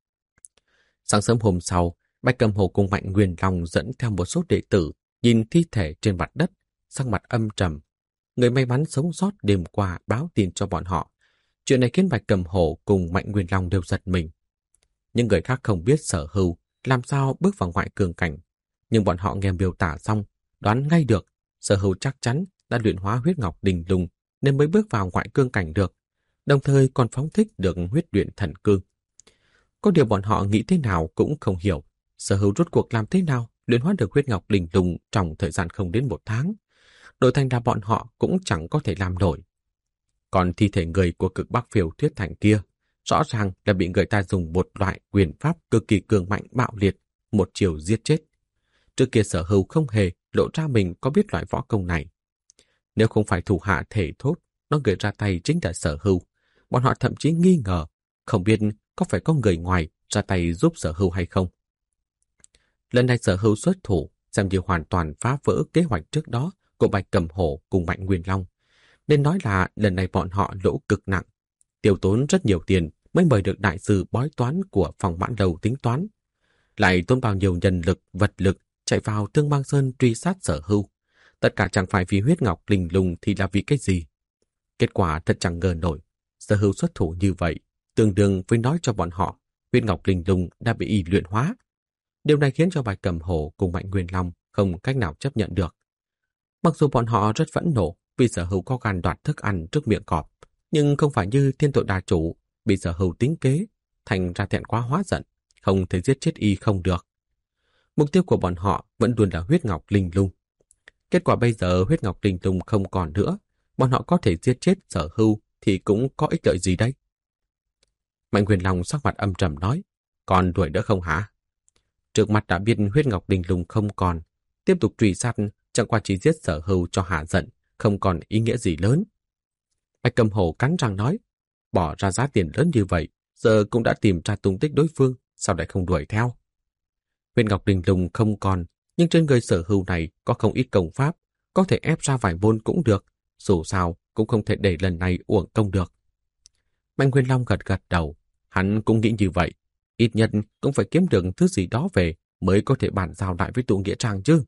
Sáng sớm hôm sau, Bạch Cầm Hồ cùng Mạnh Nguyên Long dẫn theo một số đệ tử nhìn thi thể trên mặt đất, sắc mặt âm trầm. Người may mắn sống sót đêm qua báo tin cho bọn họ. Chuyện này khiến Bạch Cầm Hồ cùng Mạnh Nguyên Long đều giật mình. Nhưng người khác không biết Sở Hưu làm sao bước vào ngoại cường cảnh. Nhưng bọn họ nghe miêu tả xong, đoán ngay được Sở Hưu chắc chắn đã luyện hóa huyết ngọc đình lung nên mới bước vào ngoại cương cảnh được, đồng thời còn phóng thích được huyết luyện thần cương. Có điều bọn họ nghĩ thế nào cũng không hiểu, Sở Hưu rốt cuộc làm thế nào luyện hóa được huyết ngọc đình lung trong thời gian không đến 1 tháng. Đổi thành ra bọn họ cũng chẳng có thể làm nổi. Còn thi thể người của Cực Bắc Phiêu Thuyết Thành kia, rõ ràng là bị người ta dùng một loại quyền pháp cực kỳ cường mạnh bạo liệt, một chiều giết chết. Trước kia Sở Hưu không hề lộ ra mình có biết loại võ công này. Nếu không phải thủ hạ thể thốt, nó người ra tay chính là Sở Hưu, bọn họ thậm chí nghi ngờ, không biết có phải có người ngoài ra tay giúp Sở Hưu hay không. Lần này Sở Hưu xuất thủ, xem như hoàn toàn phá vỡ kế hoạch trước đó của Bạch Cầm Hổ cùng Mạnh Nguyên Long. Nên nói là lần này bọn họ lỗ cực nặng, tiêu tốn rất nhiều tiền mới mời được đại sư bói toán của phòng Mãn Lâu tính toán. Lại tốn bao nhiêu nhân lực, vật lực chạy vào Thương Bang Sơn truy sát Sở Hưu. Tất cả chẳng phải vì huyết ngọc linh lung thì là vì cái gì. Kết quả thật chẳng ngờ nổi. Sở Hưu xuất thủ như vậy, tương đương với nói cho bọn họ huyết ngọc linh lung đã bị y luyện hóa. Điều này khiến cho Bạch Cầm Hổ cùng Mạnh Nguyên Long không cách nào chấp nhận được. Mặc dù bọn họ rất phẫn nộ vì Sở Hưu có gan đoạt thức ăn trước miệng cọp, nhưng không phải như Thiên Tội Đà Chủ bị Sở Hưu tính kế, thành ra thẹn quá hóa giận, không thể giết chết y không được. Mục tiêu của bọn họ vẫn luôn là huyết ngọc linh lung. Kết quả bây giờ huyết ngọc linh lung không còn nữa, bọn họ có thể giết chết Sở Hưu thì cũng có ích lợi gì đây? Mạnh Huyền Long sắc mặt âm trầm nói, còn đuổi nữa không hả? Trước mặt đã biết huyết ngọc linh lung không còn, tiếp tục truy sát chẳng qua chỉ giết Sở Hưu cho hạ giận, không còn ý nghĩa gì lớn. Bạch Cầm Hổ cắn răng nói, bỏ ra giá tiền lớn như vậy, giờ cũng đã tìm ra tung tích đối phương, sao lại không đuổi theo? Huyết ngọc linh lung không còn, nhưng trên người Sở Hưu này có không ít công pháp, có thể ép ra vài môn cũng được, dù sao cũng không thể để lần này uổng công được. Mạnh Huyền Long gật gật đầu, hắn cũng nghĩ như vậy, ít nhất cũng phải kiếm được thứ gì đó về mới có thể bàn giao lại với tụ nghĩa trang chứ.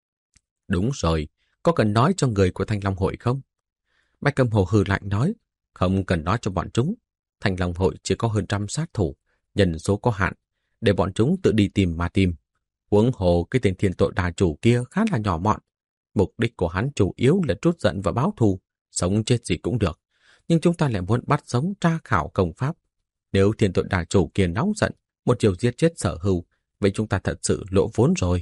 Đúng rồi, có cần nói cho người của Thanh Long Hội không? Bạch Cầm Hổ hừ lạnh nói, không cần nói cho bọn chúng. Thanh Long Hội chỉ có hơn 100 sát thủ, nhân số có hạn, để bọn chúng tự đi tìm mà tìm. Huống hồ cái tên thiên tội đà chủ kia khá là nhỏ mọn. Mục đích của hắn chủ yếu là trút giận và báo thù, sống chết gì cũng được. Nhưng chúng ta lại muốn bắt sống tra khảo công pháp. Nếu thiên tội đà chủ kia nóng giận, một chiều giết chết Sở Hưu, vậy chúng ta thật sự lỗ vốn rồi.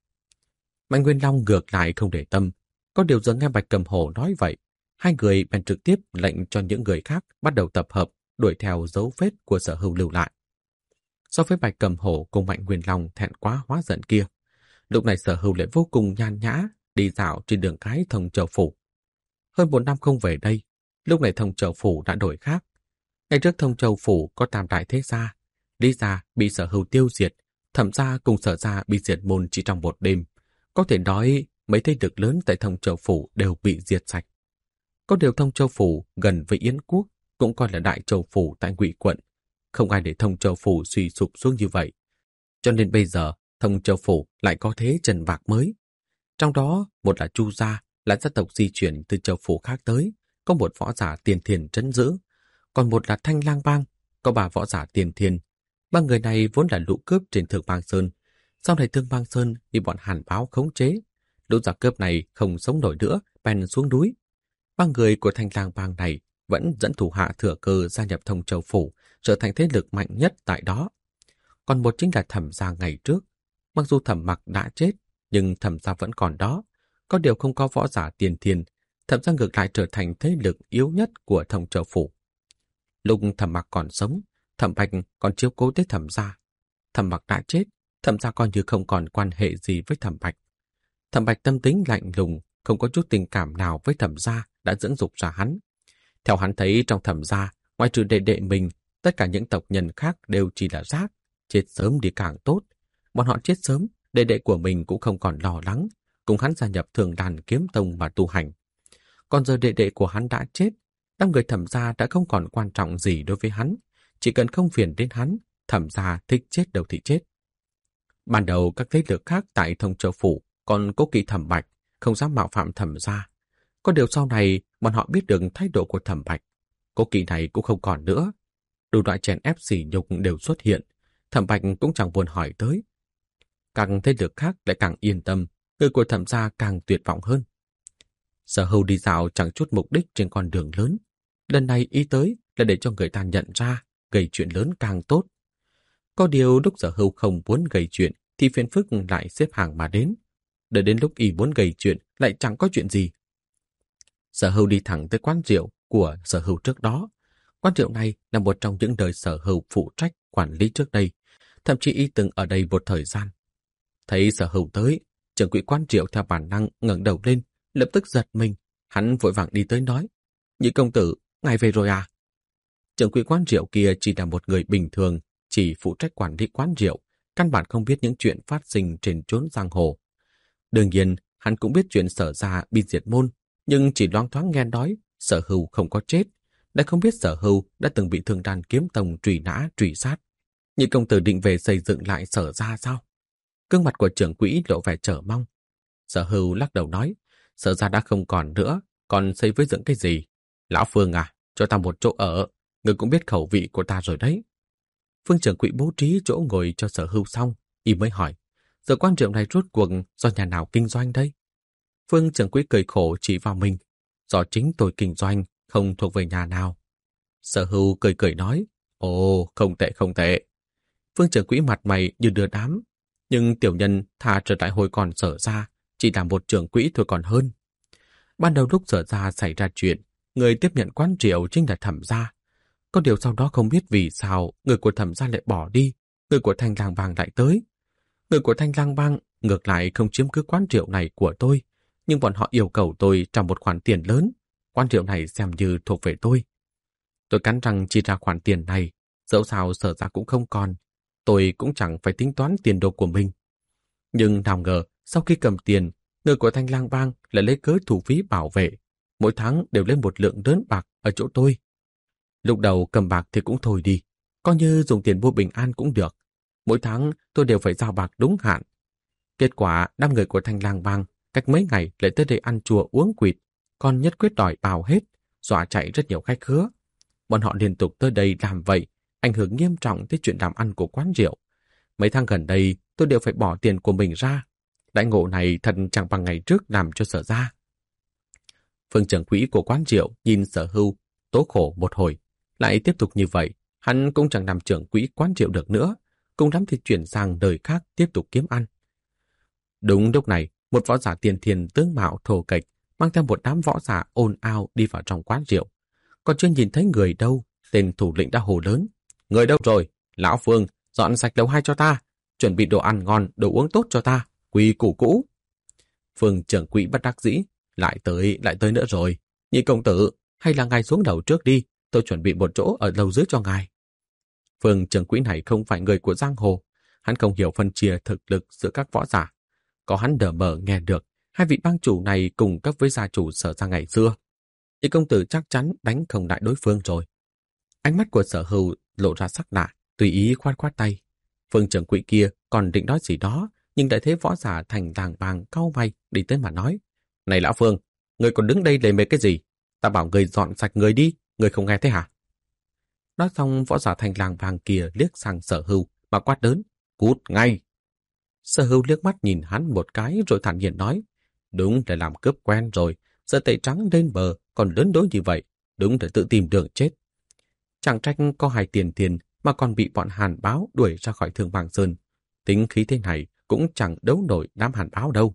Mạnh Nguyên Long ngược lại không để tâm, có điều giờ nghe Bạch Cầm Hổ nói vậy, hai người bèn trực tiếp lệnh cho những người khác bắt đầu tập hợp, đuổi theo dấu vết của Sở Hưu lưu lại. So với Bạch Cầm Hổ cùng Mạnh Nguyên Long thẹn quá hóa giận kia, lúc này Sở Hưu lại vô cùng nhan nhã, đi dạo trên đường cái Thông Châu Phủ. Hơn 1 năm không về đây, lúc này Thông Châu Phủ đã đổi khác. Ngày trước Thông Châu Phủ có tam đại thế gia, Lý gia bị Sở Hưu tiêu diệt, Thẩm gia cùng Sở gia bị diệt môn chỉ trong một đêm. Có thể nói mấy thế lực lớn tại Thông Châu Phủ đều bị diệt sạch. Có điều Thông Châu Phủ gần với Yến Quốc, cũng coi là Đại Châu Phủ tại Ngụy quận. Không ai để Thông Châu Phủ suy sụp xuống như vậy. Cho nên bây giờ Thông Châu Phủ lại có thế trần vạc mới. Trong đó, một là Chu gia, là gia tộc di chuyển từ châu phủ khác tới, có một võ giả tiền thiền trấn giữ. Còn một là Thanh Lang Bang, có 3 võ giả tiền thiền. 3 người này vốn là lũ cướp trên Thương Bang Sơn. Sau này Thương Bang Sơn bị bọn Hàn Báo khống chế. Lũ giặc cướp này không sống nổi nữa, bèn xuống núi. 3 người của Thanh Lang Bang này vẫn dẫn thủ hạ thừa cơ gia nhập Thông Châu Phủ, trở thành thế lực mạnh nhất tại đó. Còn một chính là Thẩm gia ngày trước. Mặc dù Thẩm Mặc đã chết, nhưng Thẩm gia vẫn còn đó. Có điều không có võ giả tiền thiền, Thẩm gia ngược lại trở thành thế lực yếu nhất của Thông Châu Phủ. Lúc Thẩm Mặc còn sống, Thẩm Bạch còn chiếu cố tới Thẩm gia. Thẩm Mặc đã chết, Thẩm gia coi như không còn quan hệ gì với Thẩm Bạch. Thẩm Bạch tâm tính lạnh lùng, không có chút tình cảm nào với Thẩm gia đã dưỡng dục ra hắn. Theo hắn thấy trong Thẩm gia, ngoài trừ đệ đệ mình, tất cả những tộc nhân khác đều chỉ là rác, chết sớm đi càng tốt. Bọn họ chết sớm, đệ đệ của mình cũng không còn lo lắng, cùng hắn gia nhập Thường Đàn Kiếm Tông mà tu hành. Còn giờ đệ đệ của hắn đã chết, 5 người Thẩm gia đã không còn quan trọng gì đối với hắn, chỉ cần không phiền đến hắn, Thẩm gia thích chết đâu thì chết. Ban đầu các thế lực khác tại Thông Châu Phủ còn cố kỵ Thẩm Bạch, không dám mạo phạm Thẩm gia. Có điều sau này bọn họ biết được thái độ của Thẩm Bạch, cố kỵ này cũng không còn nữa. Đủ loại chèn ép sỉ nhục đều xuất hiện, Thẩm Bạch cũng chẳng buồn hỏi tới. Các thế lực khác lại càng yên tâm, người của Thẩm gia càng tuyệt vọng hơn. Sở Hưu đi dạo chẳng chút mục đích trên con đường lớn. Lần này ý tới là để cho người ta nhận ra, gây chuyện lớn càng tốt. Có điều lúc Sở Hưu không muốn gây chuyện thì phiền phức lại xếp hàng mà đến. Đợi đến lúc y muốn gây chuyện lại chẳng có chuyện gì. Sở Hưu đi thẳng tới quán rượu của Sở Hưu trước đó. Quán rượu này là một trong những đời Sở Hưu phụ trách quản lý trước đây. Thậm chí y từng ở đây một thời gian. Thấy Sở Hưu tới, trưởng quỹ quán rượu theo bản năng ngẩng đầu lên, lập tức giật mình. Hắn vội vàng đi tới nói, Nhị công tử, ngài về rồi à? Trưởng quỹ quán rượu kia chỉ là một người bình thường, chỉ phụ trách quản lý quán rượu, căn bản không biết những chuyện phát sinh trên chốn giang hồ. Đương nhiên, hắn cũng biết chuyện Sở gia bị diệt môn, nhưng chỉ loáng thoáng nghe nói Sở Hưu không có chết, đã không biết Sở Hưu đã từng bị Thương Đàn Kiếm Tông truy nã, truy sát. Nhị công tử định về xây dựng lại Sở gia sao? Gương mặt của trưởng quỹ lộ vẻ chờ mong. Sở Hưu lắc đầu nói, Sở gia đã không còn nữa, còn xây với dựng cái gì? Lão Phương à, cho ta một chỗ ở, người cũng biết khẩu vị của ta rồi đấy. Phương trưởng quỹ bố trí chỗ ngồi cho Sở Hưu xong, y mới hỏi, giờ quán rượu này rốt cuộc do nhà nào kinh doanh đây? Phương trưởng quỹ cười khổ chỉ vào mình, do chính tôi kinh doanh, không thuộc về nhà nào. Sở Hưu cười cười nói, ồ, không tệ không tệ. Phương trưởng quỹ mặt mày như đưa đám, nhưng tiểu nhân thà trở lại hồi còn Sở gia, chỉ là một trưởng quỹ thôi còn hơn. Ban đầu lúc Sở gia xảy ra chuyện, người tiếp nhận quán rượu chính là Thẩm gia. Có điều sau đó không biết vì sao người của Thẩm gia lại bỏ đi, người của Thanh Lang Bang lại tới. Người của Thanh Lang Bang ngược lại không chiếm cứ quán rượu này của tôi, nhưng bọn họ yêu cầu tôi trả một khoản tiền lớn. Quán rượu này xem như thuộc về tôi. Tôi cắn răng chi ra khoản tiền này, dẫu sao Sở gia cũng không còn. Tôi cũng chẳng phải tính toán tiền đồ của mình. Nhưng nào ngờ, sau khi cầm tiền, người của Thanh Lang Bang lại lấy cớ thu phí bảo vệ. Mỗi tháng đều lấy một lượng lớn bạc ở chỗ tôi. Lúc đầu cầm bạc thì cũng thôi đi, coi như dùng tiền mua bình an cũng được. Mỗi tháng tôi đều phải giao bạc đúng hạn. Kết quả, đám người của Thanh Lang Bang cách mấy ngày lại tới đây ăn chùa uống quỵt, còn nhất quyết đòi bào hết, dọa chạy rất nhiều khách khứa. Bọn họ liên tục tới đây làm vậy, ảnh hưởng nghiêm trọng tới chuyện làm ăn của quán rượu. Mấy tháng gần đây, tôi đều phải bỏ tiền của mình ra. Đãi ngộ này thật chẳng bằng ngày trước làm cho Sở gia. Phương trưởng quỹ của quán rượu nhìn Sở Hưu tố khổ một hồi, lại tiếp tục như vậy, hắn cũng chẳng làm trưởng quỹ quán rượu được nữa, cùng lắm thì chuyển sang đời khác tiếp tục kiếm ăn. Đúng lúc này, một võ giả tiền thiền tướng mạo thô kệch mang theo một đám võ giả ồn ào đi vào trong quán rượu. Còn chưa nhìn thấy người đâu, tên thủ lĩnh đã hô lớn: "Người đâu rồi? Lão Phương, dọn sạch lầu 2 cho ta, chuẩn bị đồ ăn ngon, đồ uống tốt cho ta, quy củ cũ." Phương trưởng quỹ bất đắc dĩ: lại tới nữa rồi. Nhị công tử, hay là ngài xuống đầu trước đi, tôi chuẩn bị một chỗ ở lầu dưới cho ngài. Phương trưởng quỹ này không phải người của giang hồ, hắn không hiểu phân chia thực lực giữa các võ giả. Có hắn đờ mờ nghe được, hai vị bang chủ này cùng cấp với gia chủ Sở gia ngày xưa. Nhị công tử chắc chắn đánh không lại đối phương rồi. Ánh mắt của Sở Hưu lộ ra sắc lạ, tùy ý khoát khoát tay. Phương trưởng quỹ kia còn định nói gì đó, nhưng đã thấy võ giả Thành Lang Bang cau mày đi tới mà nói: "Này lão Phương, người còn đứng đây lề mề cái gì? Ta bảo người dọn sạch người đi, người không nghe thế hả?" Nói xong, võ giả Thành Lang Bang kia liếc sang Sở Hưu mà quát lớn: "Cút ngay!" Sở Hưu liếc mắt nhìn hắn một cái rồi thản nhiên nói: "Đúng là làm cướp quen rồi, giờ tẩy trắng lên bờ còn lớn đối như vậy, đúng là tự tìm đường chết. Chẳng trách có hai tiền tiền mà còn bị bọn Hàn Báo đuổi ra khỏi Thương Bang Sơn. Tính khí thế này cũng chẳng đấu nổi đám Hàn Báo đâu."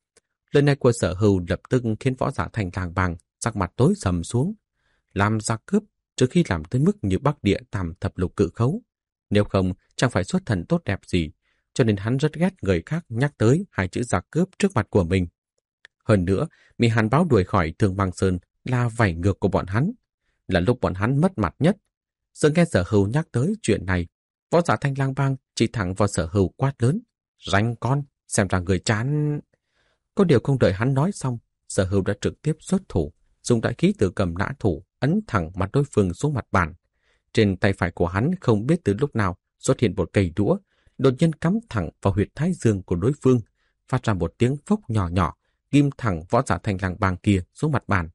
Lời này của Sở Hưu lập tức khiến võ giả Thành Lang Bang sắc mặt tối sầm xuống. Làm ra cướp trước khi làm tới mức như Bắc Địa Tam Thập Lục Cự Khấu. Nếu không, chẳng phải xuất thần tốt đẹp gì, cho nên hắn rất ghét người khác nhắc tới hai chữ giặc cướp trước mặt của mình. Hơn nữa, bị Hàn Báo đuổi khỏi Thương Bang Sơn là vảy ngược của bọn hắn, là lúc bọn hắn mất mặt nhất. Giờ nghe Sở Hưu nhắc tới chuyện này, võ giả Thanh Lang Bang chỉ thẳng vào Sở Hưu quát lớn: "Ranh con, xem ra người chán." Có điều không đợi hắn nói xong, Sở Hưu đã trực tiếp xuất thủ, dùng đại khí tử cầm nã thủ ấn thẳng mặt đối phương xuống mặt bàn. Trên tay phải của hắn không biết từ lúc nào xuất hiện một cây đũa, đột nhiên cắm thẳng vào huyệt thái dương của đối phương, phát ra một tiếng phốc nhỏ nhỏ, ghim thẳng võ giả Thanh Lang Bang kia xuống mặt bàn.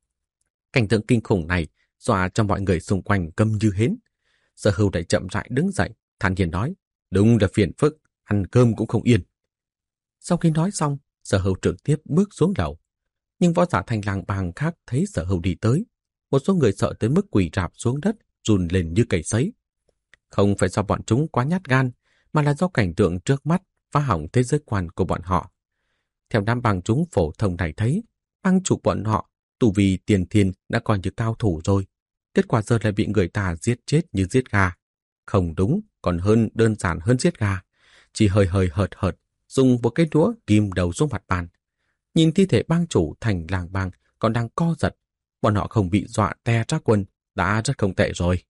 Cảnh tượng kinh khủng này dọa cho mọi người xung quanh câm như hến. Sở Hưu lại chậm rãi đứng dậy, thản nhiên nói: "Đúng là phiền phức, ăn cơm cũng không yên." Sau khi nói xong, Sở Hưu trực tiếp bước xuống lầu. Nhưng võ giả Thanh Lang Bang khác thấy Sở Hưu đi tới, một số người sợ tới mức quỳ rạp xuống đất, run lên như cầy sấy. Không phải do bọn chúng quá nhát gan, mà là do cảnh tượng trước mắt phá hỏng thế giới quan của bọn họ. Theo đám bang chúng phổ thông này thấy, bang chủ bọn họ tu vi tiền thiên đã coi như cao thủ rồi, kết quả giờ lại bị người ta giết chết như giết gà. Không đúng, còn hơn đơn giản hơn giết gà, chỉ hơi hơi hợt hợt dùng một cái đũa ghim đầu xuống mặt bàn. Nhìn thi thể bang chủ Thành Lang Bang còn đang co giật, bọn họ không bị dọa te ra quần đã rất không tệ rồi.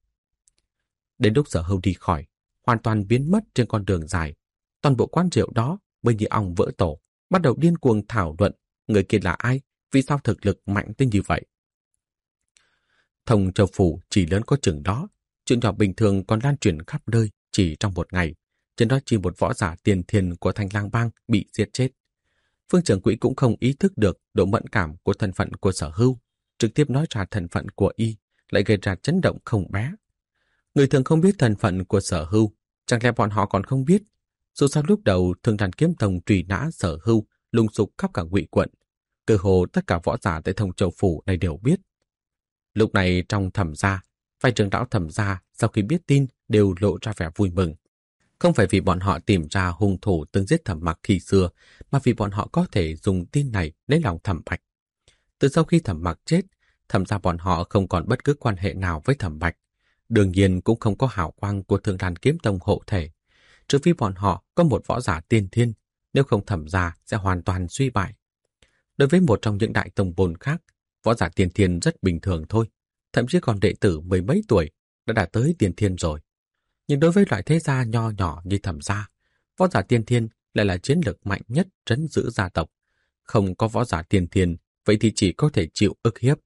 Đến lúc Sở Hưu đi khỏi, hoàn toàn biến mất trên con đường dài, toàn bộ quán rượu đó mới như ong vỡ tổ, bắt đầu điên cuồng thảo luận người kia là ai, vì sao thực lực mạnh tới như vậy. Thông Châu Phủ chỉ lớn có chừng đó, chuyện nhỏ bình thường còn lan truyền khắp nơi chỉ trong một ngày. Trên đó chỉ một võ giả tiền thiền của Thanh Lang Bang bị giết chết. Phương trưởng quỹ cũng không ý thức được độ mẫn cảm của thân phận của Sở Hưu, trực tiếp nói ra thân phận của y, lại gây ra chấn động không bé. Người thường không biết thân phận của Sở Hưu, chẳng lẽ bọn họ còn không biết? Dù sao lúc đầu Thương Đàn Kiếm Tông truy nã Sở Hưu lùng sục khắp cả Ngụy quận, cơ hồ tất cả võ giả tại Thông Châu Phủ này đều biết. Lúc này trong Thẩm gia, vài trưởng lão Thẩm gia sau khi biết tin đều lộ ra vẻ vui mừng. Không phải vì bọn họ tìm ra hung thủ từng giết Thẩm Mặc khi xưa, mà vì bọn họ có thể dùng tin này lấy lòng Thẩm Bạch. Từ sau khi Thẩm Mặc chết, thẩm ra bọn họ không còn bất cứ quan hệ nào với Thẩm Bạch. Đương nhiên cũng không có hào quang của Thương Lan Kiếm Tông hộ thể. Trừ phi bọn họ có một võ giả tiên thiên, nếu không Thẩm gia sẽ hoàn toàn suy bại. Đối với một trong những đại tông môn khác, võ giả tiên thiên rất bình thường thôi. Thậm chí còn đệ tử mười mấy tuổi đã đạt tới tiên thiên rồi. Nhưng đối với loại thế gia nho nhỏ như Thẩm gia, võ giả tiên thiên lại là chiến lược mạnh nhất trấn giữ gia tộc. Không có võ giả tiên thiên, vậy thì chỉ có thể chịu ức hiếp.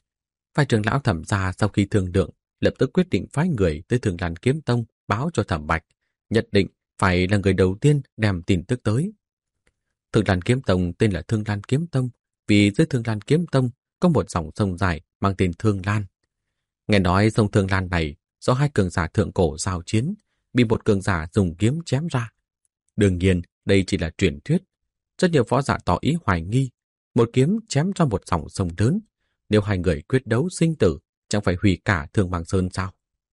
Vài trưởng lão Thẩm gia sau khi thương lượng, lập tức quyết định phái người tới Thương Lan Kiếm Tông báo cho Thẩm Bạch, nhất định phải là người đầu tiên đem tin tức tới. Thương Lan Kiếm Tông tên là Thương Lan Kiếm Tông vì dưới Thương Lan Kiếm Tông có một dòng sông dài mang tên Thương Lan. Nghe nói sông Thương Lan này do hai cường giả thượng cổ giao chiến, bị một cường giả dùng kiếm chém ra. Đương nhiên, đây chỉ là truyền thuyết. Rất nhiều võ giả tỏ ý hoài nghi, một kiếm chém ra một dòng sông lớn. Nếu hai người quyết đấu sinh tử, chẳng phải hủy cả Thương Mang Sơn sao?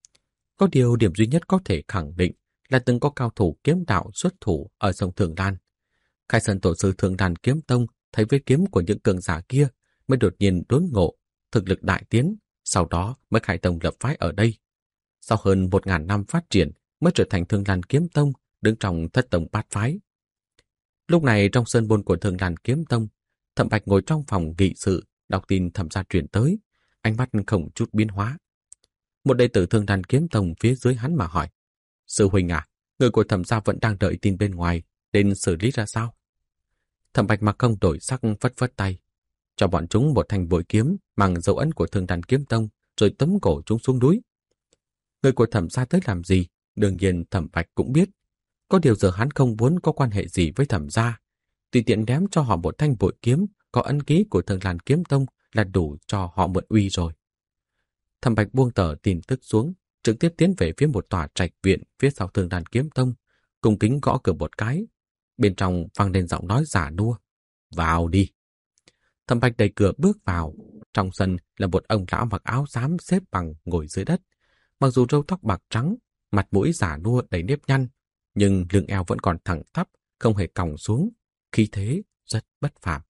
Có điều điểm duy nhất có thể khẳng định là từng có cao thủ kiếm đạo xuất thủ ở sông Thương Lan. Khai Sơn tổ sư Thương Lan Kiếm Tông thấy với kiếm của những cường giả kia mới đột nhiên đốn ngộ, thực lực đại tiến, sau đó mới khai tông lập phái ở đây. Sau hơn 1000 năm phát triển mới trở thành Thương Lan Kiếm Tông, đứng trong thất tông bát phái. Lúc này trong sơn môn của Thương Lan Kiếm Tông, Thẩm Bạch ngồi trong phòng nghị sự, đọc tin Thẩm gia truyền tới, ánh mắt không chút biến hóa. Một đệ tử Thương Lan Kiếm Tông phía dưới hắn mà hỏi: "Sư huynh à, người của Thẩm gia vẫn đang đợi tin bên ngoài, nên xử lý ra sao?" Thẩm Bạch mặt không đổi sắc, phất phất tay, cho bọn chúng một thanh bội kiếm mang dấu ấn của Thương Lan Kiếm Tông, rồi tấm cổ chúng xuống núi. Người của Thẩm gia tới làm gì, đương nhiên Thẩm Bạch cũng biết. Có điều giờ hắn không muốn có quan hệ gì với Thẩm gia, tùy tiện đếm cho họ một thanh bội kiếm có ấn ký của Thương Lan Kiếm Tông là đủ cho họ mượn uy rồi. Thẩm Bạch buông tờ tin tức xuống, trực tiếp tiến về phía một tòa trạch viện phía sau Thương Lan Kiếm Tông, cung kính gõ cửa một cái. Bên trong vang lên giọng nói giả nua: "Vào đi." Thẩm Bạch đẩy cửa bước vào. Trong sân là một ông lão mặc áo xám xếp bằng ngồi dưới đất. Mặc dù râu tóc bạc trắng, mặt mũi giả nua đầy nếp nhăn, nhưng lưng eo vẫn còn thẳng tắp, không hề còng xuống, khí thế rất bất phàm.